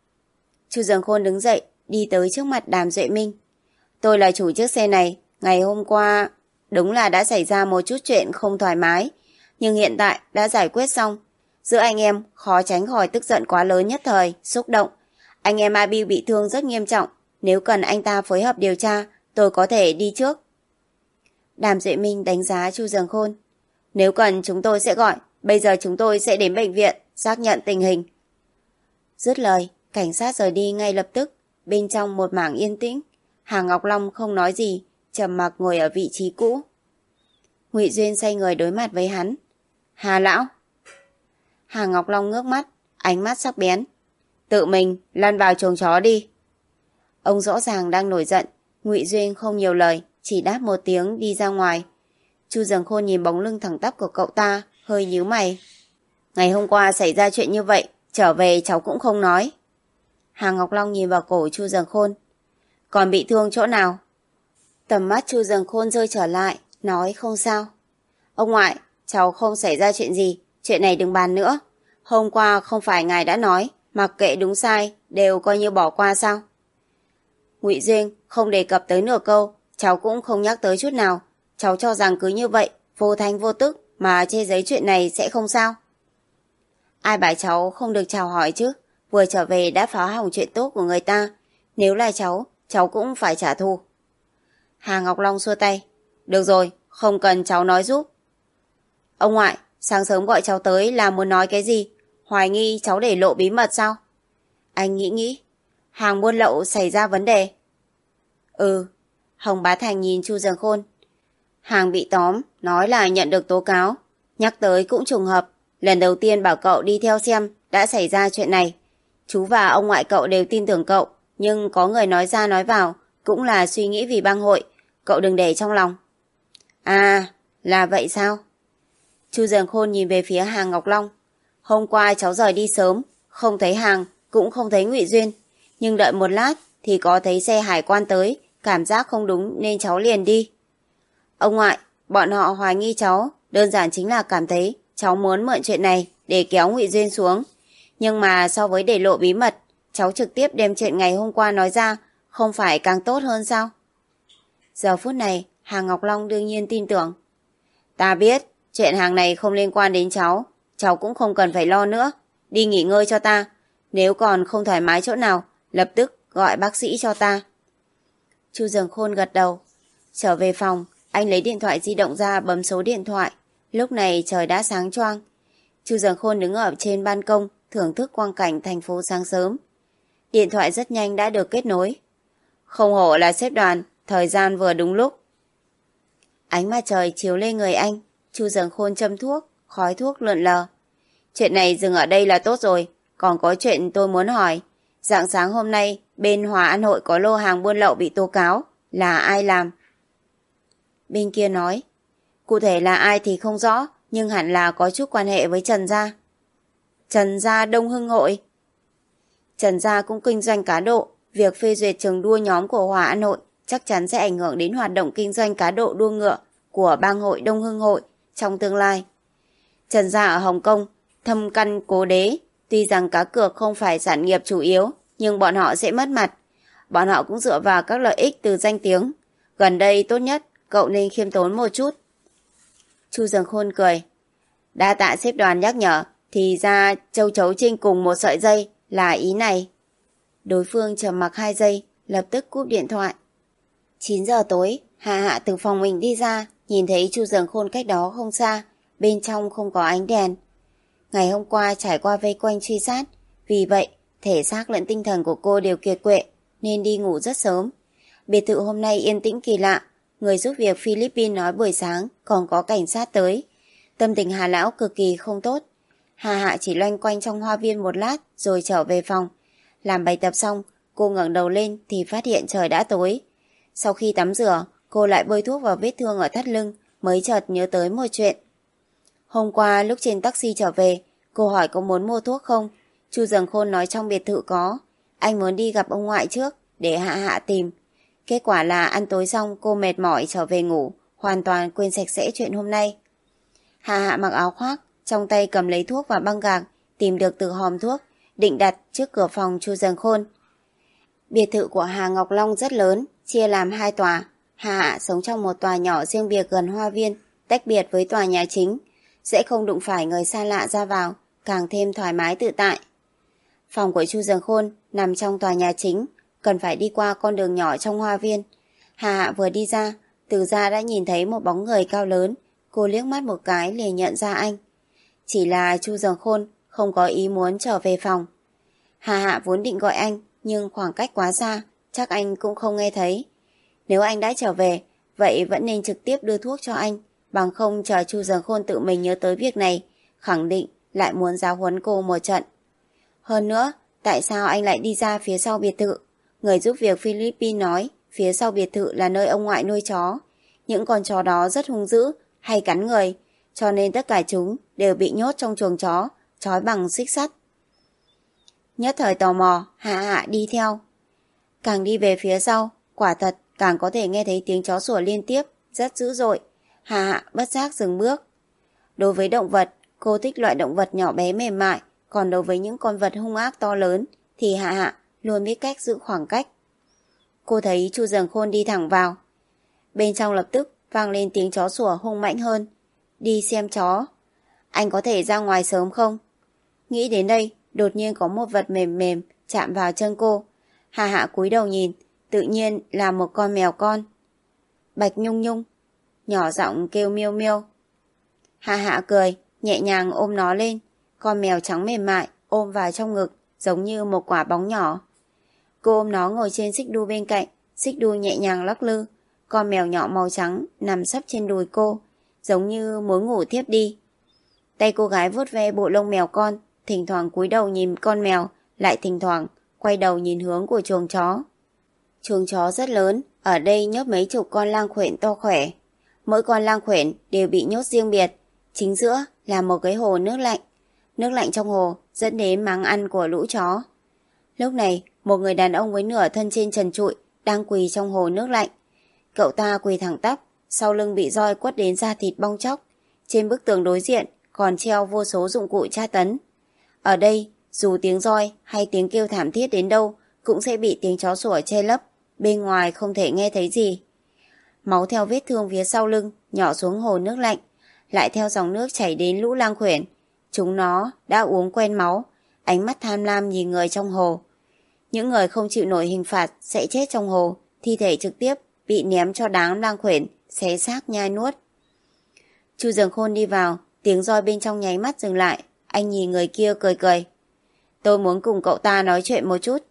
Chu Dần Khôn đứng dậy, đi tới trước mặt Đàm Duệ Minh. Tôi là chủ chiếc xe này. Ngày hôm qua đúng là đã xảy ra một chút chuyện không thoải mái, nhưng hiện tại đã giải quyết xong. Giữa anh em khó tránh khỏi tức giận quá lớn nhất thời, xúc động. Anh em A Biu bị thương rất nghiêm trọng. Nếu cần anh ta phối hợp điều tra, tôi có thể đi trước. Đàm Duệ Minh đánh giá Chu Dần Khôn. Nếu cần chúng tôi sẽ gọi. Bây giờ chúng tôi sẽ đến bệnh viện xác nhận tình hình. Dứt lời, cảnh sát rời đi ngay lập tức. Bên trong một mảng yên tĩnh, Hà Ngọc Long không nói gì, trầm mặc ngồi ở vị trí cũ. Ngụy Duyên xoay người đối mặt với hắn. Hà lão. Hà Ngọc Long ngước mắt, ánh mắt sắc bén. Tự mình lăn vào chuồng chó đi. Ông rõ ràng đang nổi giận. Ngụy Duyên không nhiều lời, chỉ đáp một tiếng đi ra ngoài. Chu Dần Khôn nhìn bóng lưng thẳng tắp của cậu ta, hơi nhíu mày. Ngày hôm qua xảy ra chuyện như vậy, trở về cháu cũng không nói. Hà Ngọc Long nhìn vào cổ Chu Dần Khôn. Còn bị thương chỗ nào? Tầm mắt Chu Dần Khôn rơi trở lại, nói không sao. Ông ngoại, cháu không xảy ra chuyện gì, chuyện này đừng bàn nữa. Hôm qua không phải ngài đã nói, mặc kệ đúng sai, đều coi như bỏ qua sao? Ngụy Duyên không đề cập tới nửa câu, cháu cũng không nhắc tới chút nào. Cháu cho rằng cứ như vậy, vô thanh vô tức mà chê giấy chuyện này sẽ không sao. Ai bảo cháu không được chào hỏi chứ, vừa trở về đã phá hỏng chuyện tốt của người ta. Nếu là cháu, cháu cũng phải trả thù. Hà Ngọc Long xua tay. Được rồi, không cần cháu nói giúp. Ông ngoại, sáng sớm gọi cháu tới là muốn nói cái gì? Hoài nghi cháu để lộ bí mật sao? Anh nghĩ nghĩ. Hàng buôn lậu xảy ra vấn đề. Ừ. Hồng Bá Thành nhìn Chu Dần Khôn. Hàng bị tóm, nói là nhận được tố cáo. Nhắc tới cũng trùng hợp. Lần đầu tiên bảo cậu đi theo xem đã xảy ra chuyện này. Chú và ông ngoại cậu đều tin tưởng cậu, nhưng có người nói ra nói vào, cũng là suy nghĩ vì bang hội. Cậu đừng để trong lòng. À, là vậy sao? Chu Dần Khôn nhìn về phía Hàng Ngọc Long. Hôm qua cháu rời đi sớm, không thấy Hàng, cũng không thấy Ngụy Duyên. Nhưng đợi một lát thì có thấy xe hải quan tới, cảm giác không đúng nên cháu liền đi. Ông ngoại, bọn họ hoài nghi cháu, đơn giản chính là cảm thấy cháu muốn mượn chuyện này để kéo Ngụy Duyên xuống. Nhưng mà so với để lộ bí mật, cháu trực tiếp đem chuyện ngày hôm qua nói ra, không phải càng tốt hơn sao? Giờ phút này, Hà Ngọc Long đương nhiên tin tưởng. Ta biết, chuyện hàng này không liên quan đến cháu, cháu cũng không cần phải lo nữa. Đi nghỉ ngơi cho ta, nếu còn không thoải mái chỗ nào, lập tức gọi bác sĩ cho ta. Chu Dần Khôn gật đầu. Trở về phòng, anh lấy điện thoại di động ra bấm số điện thoại. Lúc này trời đã sáng choang. Chu Dần Khôn đứng ở trên ban công, thưởng thức quang cảnh thành phố sáng sớm. Điện thoại rất nhanh đã được kết nối. Không hổ là sếp Đoàn, thời gian vừa đúng lúc. Ánh mặt trời chiếu lên người anh. Chu Dần Khôn châm thuốc, khói thuốc lượn lờ. Chuyện này dừng ở đây là tốt rồi. Còn có chuyện tôi muốn hỏi. Rạng sáng hôm nay, bên Hòa An Hội có lô hàng buôn lậu bị tố cáo. Là ai làm? Bên kia nói. Cụ thể là ai thì không rõ, nhưng hẳn là có chút quan hệ với Trần gia. Trần gia Đông Hưng Hội. Trần gia cũng kinh doanh cá độ, việc phê duyệt trường đua nhóm của Hòa An Hội chắc chắn sẽ ảnh hưởng đến hoạt động kinh doanh cá độ đua ngựa của bang hội Đông Hưng Hội trong tương lai. Trần gia ở Hồng Kông thâm căn cố đế, tuy rằng cá cược không phải sản nghiệp chủ yếu, nhưng bọn họ sẽ mất mặt. Bọn họ cũng dựa vào các lợi ích từ danh tiếng. Gần đây tốt nhất cậu nên khiêm tốn một chút. Chu Dường Khôn cười. Đa tạ xếp đoàn nhắc nhở, thì ra châu chấu trên cùng một sợi dây là ý này. Đối phương trầm mặc hai giây, lập tức cúp điện thoại. chín giờ tối, Hạ Hạ từ phòng mình đi ra, nhìn thấy Chu Dường Khôn cách đó không xa, bên trong không có ánh đèn. Ngày hôm qua trải qua vây quanh truy sát, vì vậy thể xác lẫn tinh thần của cô đều kiệt quệ, nên đi ngủ rất sớm. Biệt thự hôm nay yên tĩnh kỳ lạ, người giúp việc Philippines nói buổi sáng còn có cảnh sát tới. Tâm tình Hà Lão cực kỳ không tốt. Hà Hạ chỉ loanh quanh trong hoa viên một lát rồi trở về phòng. Làm bài tập xong, cô ngẩng đầu lên thì phát hiện trời đã tối. Sau khi tắm rửa, cô lại bôi thuốc vào vết thương ở thắt lưng, mới chợt nhớ tới một chuyện. Hôm qua lúc trên taxi trở về, cô hỏi có muốn mua thuốc không? Chu Dường Khôn nói trong biệt thự có. Anh muốn đi gặp ông ngoại trước để Hạ Hạ tìm. Kết quả là ăn tối xong cô mệt mỏi trở về ngủ, hoàn toàn quên sạch sẽ chuyện hôm nay. Hạ Hạ mặc áo khoác, trong tay cầm lấy thuốc và băng gạc, tìm được từ hòm thuốc, định đặt trước cửa phòng Chu Dường Khôn. Biệt thự của Hà Ngọc Long rất lớn, chia làm hai tòa. Hạ Hạ sống trong một tòa nhỏ riêng biệt gần hoa viên, tách biệt với tòa nhà chính, sẽ không đụng phải người xa lạ ra vào, càng thêm thoải mái tự tại. Phòng của Chu Dường Khôn nằm trong tòa nhà chính, cần phải đi qua con đường nhỏ trong hoa viên. Hà Hạ vừa đi ra, từ ra đã nhìn thấy một bóng người cao lớn, cô liếc mắt một cái liền nhận ra anh. Chỉ là Chu Dường Khôn không có ý muốn trở về phòng. Hà Hạ vốn định gọi anh, nhưng khoảng cách quá xa, chắc anh cũng không nghe thấy. Nếu anh đã trở về, vậy vẫn nên trực tiếp đưa thuốc cho anh, bằng không chờ Chu Dường Khôn tự mình nhớ tới việc này, khẳng định lại muốn giáo huấn cô một trận. Hơn nữa, tại sao anh lại đi ra phía sau biệt thự? Người giúp việc Philippines nói phía sau biệt thự là nơi ông ngoại nuôi chó. Những con chó đó rất hung dữ, hay cắn người, cho nên tất cả chúng đều bị nhốt trong chuồng chó, trói bằng xích sắt. Nhất thời tò mò, Hạ Hạ đi theo. Càng đi về phía sau, quả thật càng có thể nghe thấy tiếng chó sủa liên tiếp, rất dữ dội. Hạ Hạ bất giác dừng bước. Đối với động vật, cô thích loại động vật nhỏ bé mềm mại, còn đối với những con vật hung ác to lớn thì Hạ Hạ luôn biết cách giữ khoảng cách. Cô thấy Chu Dường Khôn đi thẳng vào. Bên trong lập tức vang lên tiếng chó sủa hung mạnh hơn. Đi xem chó. Anh có thể ra ngoài sớm không? Nghĩ đến đây, đột nhiên có một vật mềm mềm chạm vào chân cô. Hạ Hạ cúi đầu nhìn, tự nhiên là một con mèo con. Bạch Nhung Nhung, nhỏ giọng kêu miêu miêu. Hạ Hạ cười, nhẹ nhàng ôm nó lên. Con mèo trắng mềm mại ôm vào trong ngực, giống như một quả bóng nhỏ. Cô ôm nó ngồi trên xích đu bên cạnh, xích đu nhẹ nhàng lắc lư. Con mèo nhỏ màu trắng nằm sấp trên đùi cô, giống như muốn ngủ thiếp đi. Tay cô gái vuốt ve bộ lông mèo con, thỉnh thoảng cúi đầu nhìn con mèo, lại thỉnh thoảng quay đầu nhìn hướng của chuồng chó. Chuồng chó rất lớn, ở đây nhốt mấy chục con lang khuện to khỏe. Mỗi con lang khuện đều bị nhốt riêng biệt, chính giữa là một cái hồ nước lạnh. Nước lạnh trong hồ dẫn đến máng ăn của lũ chó. Lúc này, một người đàn ông với nửa thân trên trần trụi đang quỳ trong hồ nước lạnh. Cậu ta quỳ thẳng tắp, sau lưng bị roi quất đến da thịt bong chóc. Trên bức tường đối diện còn treo vô số dụng cụ tra tấn. Ở đây, dù tiếng roi hay tiếng kêu thảm thiết đến đâu cũng sẽ bị tiếng chó sủa che lấp, bên ngoài không thể nghe thấy gì. Máu theo vết thương phía sau lưng nhỏ xuống hồ nước lạnh, lại theo dòng nước chảy đến lũ lang khuển. Chúng nó đã uống quen máu, ánh mắt tham lam nhìn người trong hồ. Những người không chịu nổi hình phạt sẽ chết trong hồ, thi thể trực tiếp bị ném cho đám lang khuển, xé xác nhai nuốt. Chu Dường Khôn đi vào, tiếng roi bên trong nháy mắt dừng lại. Anh nhìn người kia cười cười. Tôi muốn cùng cậu ta nói chuyện một chút.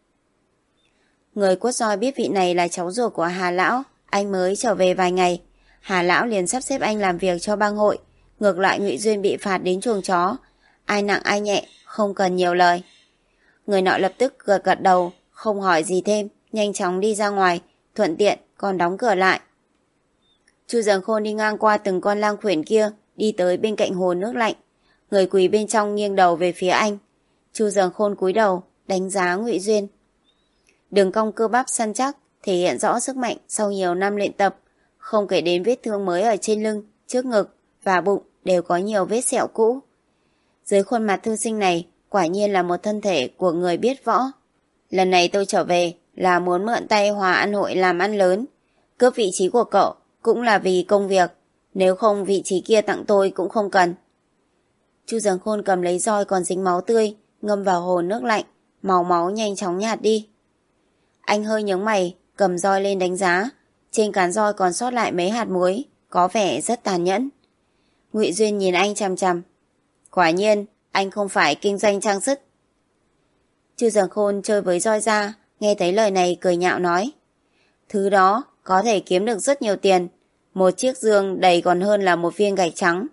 Người quất roi biết vị này là cháu ruột của Hà Lão, anh mới trở về vài ngày. Hà Lão liền sắp xếp anh làm việc cho bang hội. Ngược lại Ngụy Duyên bị phạt đến chuồng chó, ai nặng ai nhẹ, không cần nhiều lời. Người nọ lập tức gật gật đầu, không hỏi gì thêm, nhanh chóng đi ra ngoài, thuận tiện còn đóng cửa lại. Chu Dần Khôn đi ngang qua từng con lang khuyển kia, đi tới bên cạnh hồ nước lạnh. Người quỳ bên trong nghiêng đầu về phía anh. Chu Dần Khôn cúi đầu, đánh giá Ngụy Duyên. Đường cong cơ bắp săn chắc, thể hiện rõ sức mạnh sau nhiều năm luyện tập. Không kể đến vết thương mới ở trên lưng, trước ngực và bụng đều có nhiều vết sẹo cũ. Dưới khuôn mặt thư sinh này, quả nhiên là một thân thể của người biết võ. Lần này tôi trở về là muốn mượn tay Hòa An Hội làm ăn lớn. Cướp vị trí của cậu cũng là vì công việc, nếu không vị trí kia tặng tôi cũng không cần. Chu Dần Khôn cầm lấy roi còn dính máu tươi, ngâm vào hồ nước lạnh, màu máu nhanh chóng nhạt đi. Anh hơi nhướng mày, cầm roi lên đánh giá. Trên cán roi còn sót lại mấy hạt muối, có vẻ rất tàn nhẫn. Ngụy Duyên nhìn anh chằm chằm. Quả nhiên, anh không phải kinh doanh trang sức. Chu Dần Khôn chơi với roi ra, nghe thấy lời này cười nhạo nói. Thứ đó có thể kiếm được rất nhiều tiền, một chiếc giường đầy còn hơn là một viên gạch trắng.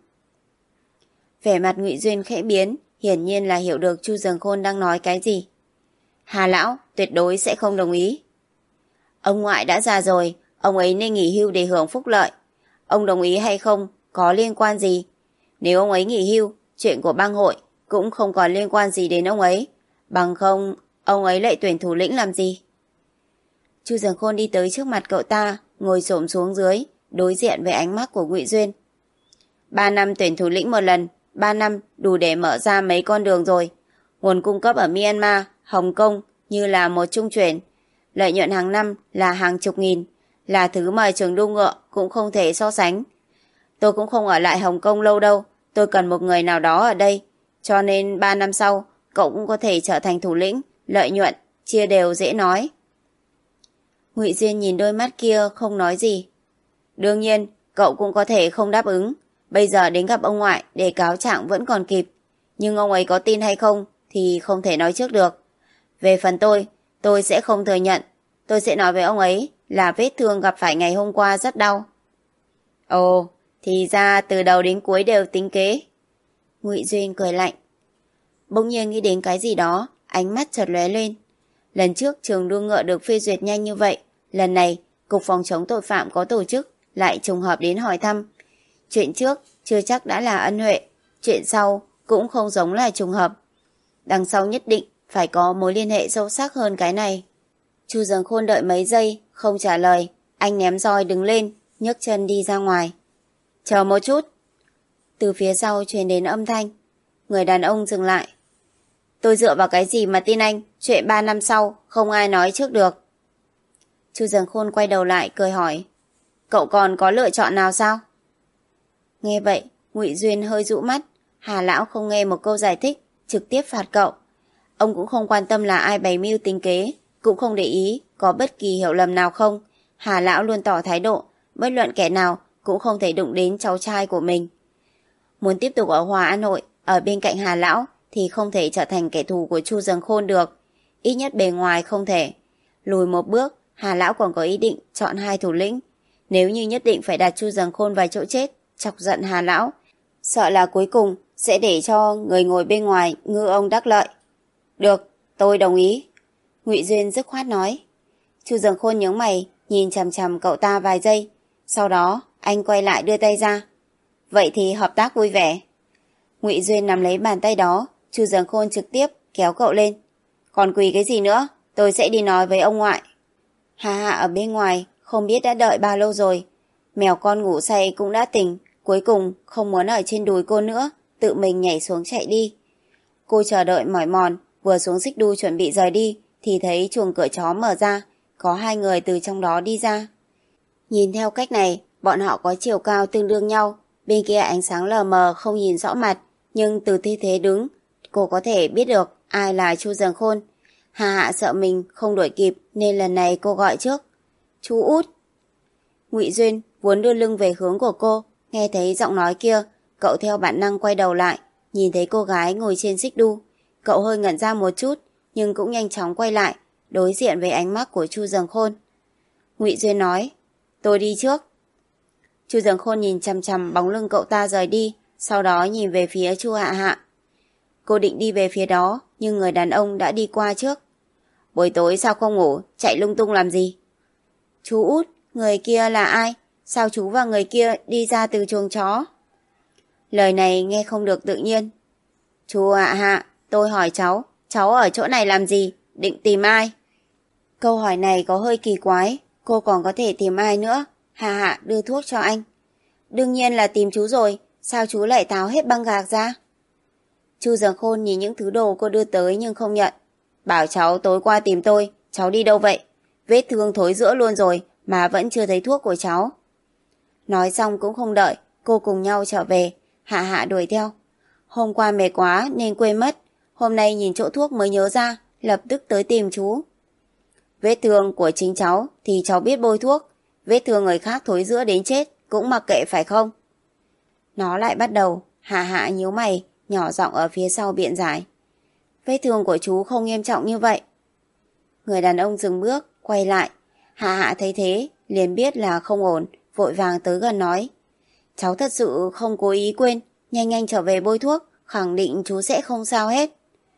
Vẻ mặt Ngụy Duyên khẽ biến, hiển nhiên là hiểu được Chu Dần Khôn đang nói cái gì. Hà lão tuyệt đối sẽ không đồng ý. Ông ngoại đã già rồi, ông ấy nên nghỉ hưu để hưởng phúc lợi. Ông đồng ý hay không có liên quan gì? Nếu ông ấy nghỉ hưu, chuyện của bang hội cũng không còn liên quan gì đến ông ấy. Bằng không, ông ấy lại tuyển thủ lĩnh làm gì? Chu Dần Khôn đi tới trước mặt cậu ta, ngồi xổm xuống dưới, đối diện với ánh mắt của Ngụy Duyên. Ba năm tuyển thủ lĩnh một lần, ba năm đủ để mở ra mấy con đường rồi. Nguồn cung cấp ở Myanmar, Hồng Kông như là một trung chuyển. Lợi nhuận hàng năm là hàng chục nghìn, là thứ mà trường đua ngựa cũng không thể so sánh. Tôi cũng không ở lại Hồng Kông lâu đâu, tôi cần một người nào đó ở đây. Cho nên ba năm sau, cậu cũng có thể trở thành thủ lĩnh, lợi nhuận, chia đều dễ nói. Ngụy Duyên nhìn đôi mắt kia không nói gì. Đương nhiên, cậu cũng có thể không đáp ứng. Bây giờ đến gặp ông ngoại để cáo trạng vẫn còn kịp. Nhưng ông ấy có tin hay không thì không thể nói trước được. Về phần tôi, tôi sẽ không thừa nhận. Tôi sẽ nói với ông ấy là vết thương gặp phải ngày hôm qua rất đau. Ồ, thì ra từ đầu đến cuối đều tính kế. Ngụy Duyên cười lạnh. Bỗng nhiên nghĩ đến cái gì đó, ánh mắt chợt lóe lên. Lần trước trường đua ngựa được phê duyệt nhanh như vậy, lần này Cục Phòng chống tội phạm có tổ chức lại trùng hợp đến hỏi thăm. Chuyện trước chưa chắc đã là ân huệ, chuyện sau cũng không giống là trùng hợp. Đằng sau nhất định phải có mối liên hệ sâu sắc hơn cái này. Chu Dần Khôn đợi mấy giây, không trả lời. Anh ném roi đứng lên, nhấc chân đi ra ngoài. Chờ một chút. Từ phía sau truyền đến âm thanh. Người đàn ông dừng lại. Tôi dựa vào cái gì mà tin anh? Chuyện ba năm sau không ai nói trước được. Chu Dần Khôn quay đầu lại cười hỏi. Cậu còn có lựa chọn nào sao? Nghe vậy, Ngụy Duyên hơi dụ mắt. Hà lão không nghe một câu giải thích, trực tiếp phạt cậu. Ông cũng không quan tâm là ai bày mưu tính kế, cũng không để ý có bất kỳ hiểu lầm nào không. Hà lão luôn tỏ thái độ, bất luận kẻ nào cũng không thể đụng đến cháu trai của mình. Muốn tiếp tục ở Hòa An Hội, ở bên cạnh Hà lão thì không thể trở thành kẻ thù của Chu Dần Khôn được. Ít nhất bề ngoài không thể. Lùi một bước, Hà lão còn có ý định chọn hai thủ lĩnh. Nếu như nhất định phải đặt Chu Dần Khôn vào chỗ chết, chọc giận Hà lão, sợ là cuối cùng sẽ để cho người ngồi bên ngoài ngư ông đắc lợi. Được, tôi đồng ý. Ngụy Duyên dứt khoát nói. Chu Dần Khôn nhướng mày, nhìn chằm chằm cậu ta vài giây. Sau đó, anh quay lại đưa tay ra. Vậy thì hợp tác vui vẻ. Ngụy Duyên nắm lấy bàn tay đó, Chu Dần Khôn trực tiếp kéo cậu lên. Còn quỳ cái gì nữa, tôi sẽ đi nói với ông ngoại. Hà Hạ ở bên ngoài, không biết đã đợi bao lâu rồi. Mèo con ngủ say cũng đã tỉnh, cuối cùng không muốn ở trên đùi cô nữa, tự mình nhảy xuống chạy đi. Cô chờ đợi mỏi mòn, vừa xuống xích đu chuẩn bị rời đi, thì thấy chuồng cửa chó mở ra, có hai người từ trong đó đi ra. Nhìn theo cách này, bọn họ có chiều cao tương đương nhau, bên kia ánh sáng lờ mờ không nhìn rõ mặt, nhưng từ tư thế đứng, cô có thể biết được ai là Chu Dần Khôn. Hà Hạ sợ mình không đuổi kịp nên lần này cô gọi trước. Chú Út. Ngụy Duyên vốn đưa lưng về hướng của cô, nghe thấy giọng nói kia, cậu theo bản năng quay đầu lại, nhìn thấy cô gái ngồi trên xích đu. Cậu hơi ngẩn ra một chút, nhưng cũng nhanh chóng quay lại, đối diện với ánh mắt của Chu Dần Khôn. Ngụy Duyên nói, tôi đi trước. Chu Dần Khôn nhìn chằm chằm bóng lưng cậu ta rời đi, sau đó nhìn về phía Chu Hạ Hạ. Cô định đi về phía đó, nhưng người đàn ông đã đi qua trước. Buổi tối sao không ngủ, chạy lung tung làm gì? Chú Út, người kia là ai? sao chú và người kia đi ra từ chuồng chó? Lời này nghe không được tự nhiên. Chú Hạ Hạ, tôi hỏi cháu, cháu ở chỗ này làm gì, định tìm ai? Câu hỏi này có hơi kỳ quái, cô còn có thể tìm ai nữa? Hạ Hạ đưa thuốc cho anh. Đương nhiên là tìm chú rồi, sao chú lại tháo hết băng gạc ra? Chu Dường Khôn nhìn những thứ đồ cô đưa tới nhưng không nhận. Bảo cháu tối qua tìm tôi, cháu đi đâu vậy? Vết thương thối rữa luôn rồi mà vẫn chưa thấy thuốc của cháu. Nói xong cũng không đợi cô cùng nhau trở về, Hạ Hạ đuổi theo. Hôm qua mệt quá nên quên mất, hôm nay nhìn chỗ thuốc mới nhớ ra, lập tức tới tìm chú. Vết thương của chính cháu thì cháu biết bôi thuốc, vết thương người khác thối rữa đến chết cũng mặc kệ phải không? Nó lại bắt đầu, Hạ Hạ nhíu mày, nhỏ giọng ở phía sau biện giải. Vết thương của chú không nghiêm trọng như vậy. Người đàn ông dừng bước, quay lại. Hạ Hạ thấy thế, liền biết là không ổn, vội vàng tới gần nói. Cháu thật sự không cố ý quên, nhanh nhanh trở về bôi thuốc, khẳng định chú sẽ không sao hết.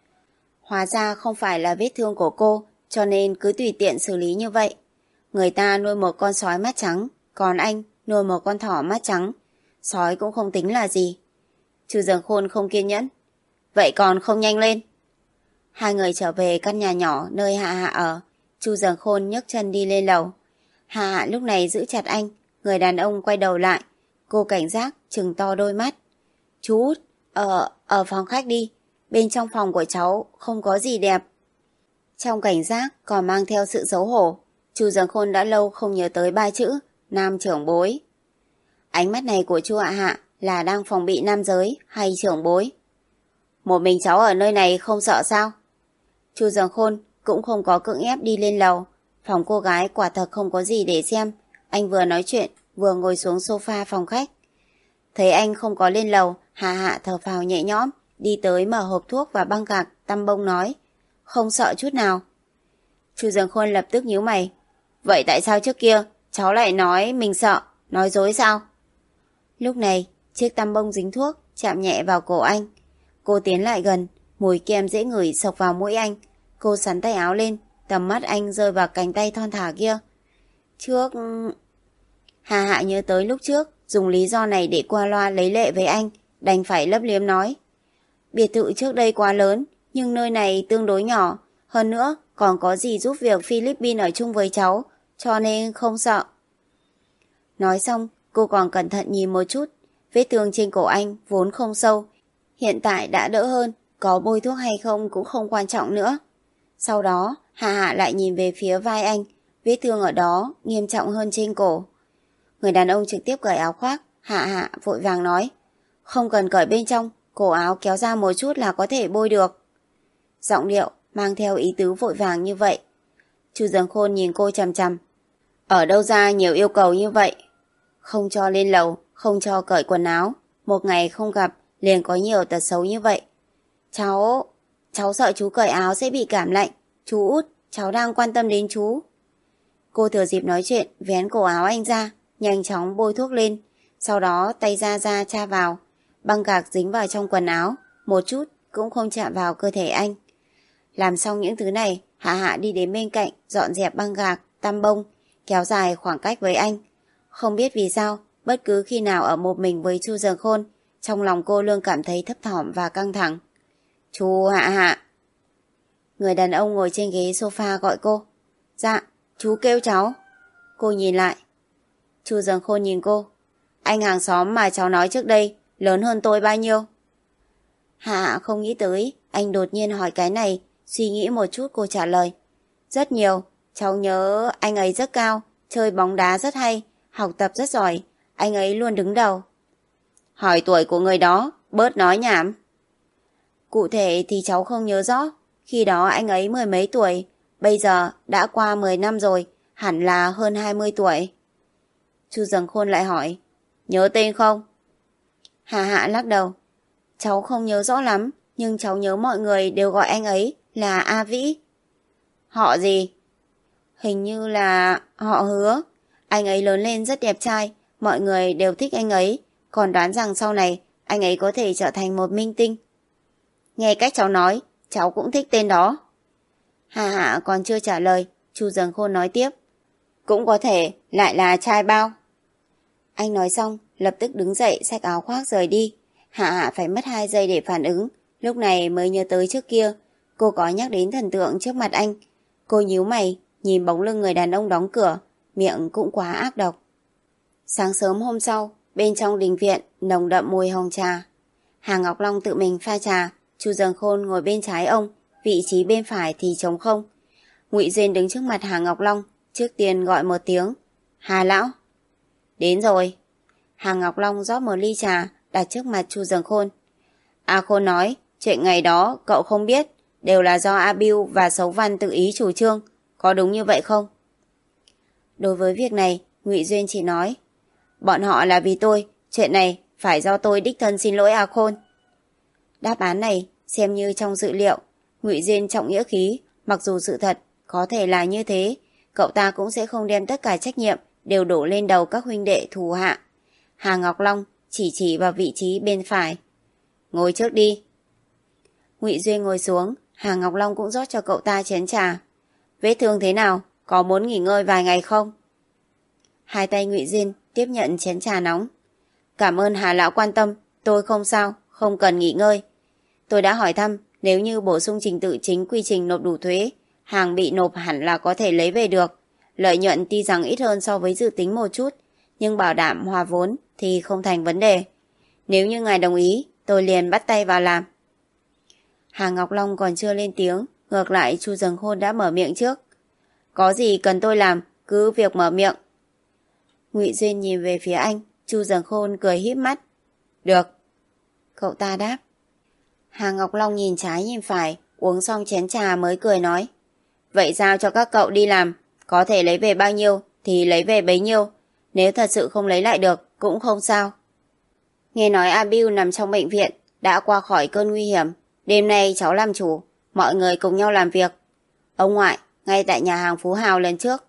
Hóa ra không phải là vết thương của cô, cho nên cứ tùy tiện xử lý như vậy. Người ta nuôi một con sói mắt trắng, còn anh nuôi một con thỏ mắt trắng. Sói cũng không tính là gì. Chu Dường Khôn không kiên nhẫn. Vậy còn không nhanh lên. Hai người trở về căn nhà nhỏ nơi Hạ Hạ ở. Chu Dường Khôn nhấc chân đi lên lầu. Hạ Hạ lúc này giữ chặt anh. Người đàn ông quay đầu lại. Cô cảnh giác trừng to đôi mắt. Chú Út, ở, ở phòng khách đi. Bên trong phòng của cháu không có gì đẹp. Trong cảnh giác còn mang theo sự xấu hổ. Chu Dường Khôn đã lâu không nhớ tới ba chữ nam trưởng bối. Ánh mắt này của Chu Hạ Hạ là đang phòng bị nam giới hay trưởng bối? Một mình cháu ở nơi này không sợ sao? Chu Dường Khôn cũng không có cưỡng ép đi lên lầu. Phòng cô gái quả thật không có gì để xem. Anh vừa nói chuyện vừa ngồi xuống sofa phòng khách. Thấy anh không có lên lầu, Hạ Hạ thở phào nhẹ nhõm, đi tới mở hộp thuốc và băng gạc, tăm bông nói. Không sợ chút nào. Chu Dường Khôn lập tức nhíu mày. Vậy tại sao trước kia cháu lại nói mình sợ, nói dối sao? Lúc này, chiếc tăm bông dính thuốc chạm nhẹ vào cổ anh. Cô tiến lại gần, mùi kem dễ ngửi xộc vào mũi anh. Cô xắn tay áo lên, tầm mắt anh rơi vào cánh tay thon thả kia. Trước... Hà Hạ nhớ tới lúc trước, dùng lý do này để qua loa lấy lệ với anh, đành phải lấp liếm nói. Biệt thự trước đây quá lớn, nhưng nơi này tương đối nhỏ. Hơn nữa, còn có gì giúp việc Philippines ở chung với cháu, cho nên không sợ. Nói xong, cô còn cẩn thận nhìn một chút. Vết thương trên cổ anh vốn không sâu, hiện tại đã đỡ hơn, có bôi thuốc hay không cũng không quan trọng nữa. Sau đó, Hạ Hạ lại nhìn về phía vai anh, vết thương ở đó nghiêm trọng hơn trên cổ. Người đàn ông trực tiếp cởi áo khoác, Hạ Hạ vội vàng nói. Không cần cởi bên trong, cổ áo kéo ra một chút là có thể bôi được. Giọng điệu mang theo ý tứ vội vàng như vậy. Chu Dường Khôn nhìn cô chằm chằm. Ở đâu ra nhiều yêu cầu như vậy? Không cho lên lầu, không cho cởi quần áo. Một ngày không gặp, liền có nhiều tật xấu như vậy. Cháu... Cháu sợ chú cởi áo sẽ bị cảm lạnh. Chú Út, cháu đang quan tâm đến chú. Cô thừa dịp nói chuyện, vén cổ áo anh ra, nhanh chóng bôi thuốc lên. Sau đó tay ra ra tra vào. Băng gạc dính vào trong quần áo, một chút cũng không chạm vào cơ thể anh. Làm xong những thứ này, Hạ Hạ đi đến bên cạnh, dọn dẹp băng gạc, tăm bông, kéo dài khoảng cách với anh. Không biết vì sao, bất cứ khi nào ở một mình với Chu Dường Khôn, trong lòng cô luôn cảm thấy thấp thỏm và căng thẳng. Chú Hạ Hạ. Người đàn ông ngồi trên ghế sofa gọi cô. Dạ, chú kêu cháu. Cô nhìn lại. Chu Dường Khôn nhìn cô. Anh hàng xóm mà cháu nói trước đây lớn hơn tôi bao nhiêu? Hạ Hạ không nghĩ tới anh đột nhiên hỏi cái này. Suy nghĩ một chút cô trả lời. Rất nhiều, cháu nhớ anh ấy rất cao, chơi bóng đá rất hay, học tập rất giỏi, anh ấy luôn đứng đầu. Hỏi tuổi của người đó, bớt nói nhảm. Cụ thể thì cháu không nhớ rõ, khi đó anh ấy mười mấy tuổi, bây giờ đã qua mười năm rồi, hẳn là hơn hai mươi tuổi. Chu Dường Khôn lại hỏi, nhớ tên không? Hạ Hạ lắc đầu, cháu không nhớ rõ lắm, nhưng cháu nhớ mọi người đều gọi anh ấy là A Vĩ. Họ gì? Hình như là họ Hứa. Anh ấy lớn lên rất đẹp trai, mọi người đều thích anh ấy, còn đoán rằng sau này anh ấy có thể trở thành một minh tinh. Nghe cách cháu nói, cháu cũng thích tên đó. Hạ Hạ còn chưa trả lời, Chu Dường Khôn nói tiếp. Cũng có thể lại là trai bao. Anh nói xong, lập tức đứng dậy xách áo khoác rời đi. Hạ Hạ phải mất hai giây để phản ứng, lúc này mới nhớ tới trước kia cô có nhắc đến thần tượng trước mặt anh. Cô nhíu mày, nhìn bóng lưng người đàn ông đóng cửa, miệng cũng quá ác độc. Sáng sớm hôm sau, bên trong đình viện nồng đậm mùi hồng trà. Hà Ngọc Long tự mình pha trà, Chu Dần Khôn ngồi bên trái ông, vị trí bên phải thì trống không. Ngụy Duyên đứng trước mặt Hà Ngọc Long, trước tiên gọi một tiếng, Hà lão. Đến rồi. Hà Ngọc Long rót một ly trà, đặt trước mặt Chu Dần Khôn. A Khôn nói, chuyện ngày đó cậu không biết, đều là do A Bưu và Sấu Văn tự ý chủ trương, có đúng như vậy không? Đối với việc này, Ngụy Duyên chỉ nói, bọn họ là vì tôi, chuyện này phải do tôi đích thân xin lỗi A Khôn. Đáp án này xem như trong dự liệu. Ngụy Duyên trọng nghĩa khí, mặc dù sự thật có thể là như thế, cậu ta cũng sẽ không đem tất cả trách nhiệm đều đổ lên đầu các huynh đệ thù hạ. Hà Ngọc Long chỉ chỉ vào vị trí bên phải. Ngồi trước đi. Ngụy Duyên ngồi xuống, Hà Ngọc Long cũng rót cho cậu ta chén trà. Vết thương thế nào? Có muốn nghỉ ngơi vài ngày không? Hai tay Ngụy Duyên tiếp nhận chén trà nóng. Cảm ơn Hà lão quan tâm, tôi không sao, không cần nghỉ ngơi. Tôi đã hỏi thăm, nếu như bổ sung trình tự chính quy trình nộp đủ thuế, hàng bị nộp hẳn là có thể lấy về được. Lợi nhuận tuy rằng ít hơn so với dự tính một chút, nhưng bảo đảm hòa vốn thì không thành vấn đề. Nếu như ngài đồng ý, tôi liền bắt tay vào làm. Hà Ngọc Long còn chưa lên tiếng, ngược lại Chu Dần Khôn đã mở miệng trước. Có gì cần tôi làm, cứ việc mở miệng. Ngụy Duyên nhìn về phía anh, Chu Dần Khôn cười híp mắt. Được. Cậu ta đáp. Hà Ngọc Long nhìn trái nhìn phải, uống xong chén trà mới cười nói. Vậy giao cho các cậu đi làm, có thể lấy về bao nhiêu thì lấy về bấy nhiêu, nếu thật sự không lấy lại được cũng không sao. Nghe nói A Bưu nằm trong bệnh viện, đã qua khỏi cơn nguy hiểm, đêm nay cháu làm chủ, mọi người cùng nhau làm việc. Ông ngoại, ngay tại nhà hàng Phú Hào lần trước.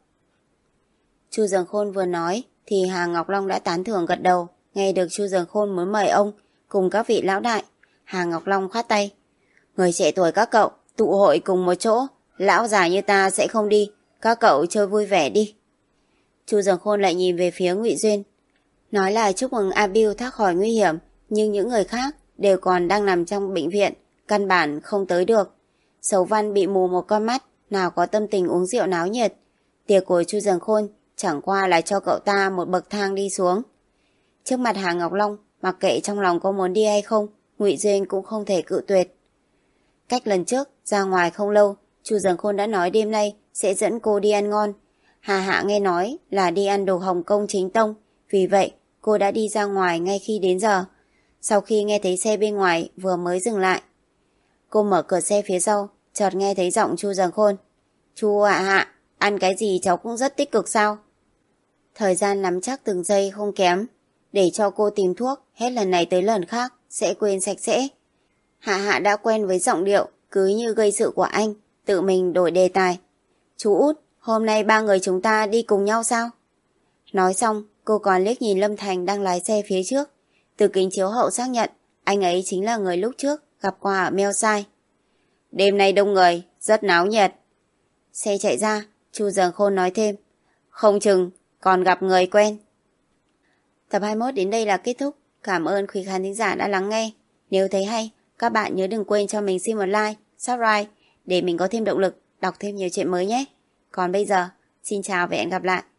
Chu Dần Khôn vừa nói thì Hà Ngọc Long đã tán thưởng gật đầu. Nghe được Chu Dần Khôn muốn mời ông cùng các vị lão đại, Hà Ngọc Long khoát tay. Người trẻ tuổi các cậu tụ hội cùng một chỗ, lão già như ta sẽ không đi, các cậu chơi vui vẻ đi. Chu Dần Khôn lại nhìn về phía Ngụy Duyên, nói là chúc mừng A Bưu thoát khỏi nguy hiểm, nhưng những người khác đều còn đang nằm trong bệnh viện, căn bản không tới được. Sấu Văn bị mù một con mắt, nào có tâm tình uống rượu náo nhiệt. Tiệc của Chu Dần Khôn chẳng qua là cho cậu ta một bậc thang đi xuống. Trước mặt Hà Ngọc Long, mặc kệ trong lòng có muốn đi hay không, Ngụy Duyên cũng không thể cự tuyệt. Cách lần trước ra ngoài không lâu, Chu Dần Khôn đã nói đêm nay sẽ dẫn cô đi ăn ngon. Hà Hạ nghe nói là đi ăn đồ Hồng Kông chính tông, vì vậy cô đã đi ra ngoài ngay khi đến giờ. Sau khi nghe thấy xe bên ngoài vừa mới dừng lại, cô mở cửa xe phía sau, chợt nghe thấy giọng Chu Dần Khôn. Chu Hạ Hạ, ăn cái gì cháu cũng rất tích cực sao? Thời gian nắm chắc từng giây không kém, để cho cô tìm thuốc, hết lần này tới lần khác sẽ quên sạch sẽ. Hạ Hạ đã quen với giọng điệu cứ như gây sự của anh, tự mình đổi đề tài. Chú Út, hôm nay ba người chúng ta đi cùng nhau sao? Nói xong, cô còn liếc nhìn Lâm Thành đang lái xe phía trước. Từ kính chiếu hậu xác nhận, anh ấy chính là người lúc trước gặp qua ở Meo Sai. Đêm nay đông người, rất náo nhiệt. Xe chạy ra, Chu Dần Khôn nói thêm, không chừng còn gặp người quen. Tập hai mươi mốt đến đây là kết thúc. Cảm ơn quý khán thính giả đã lắng nghe. Nếu thấy hay, các bạn nhớ đừng quên cho mình xin một like, subscribe để mình có thêm động lực đọc thêm nhiều chuyện mới nhé. Còn bây giờ, xin chào và hẹn gặp lại.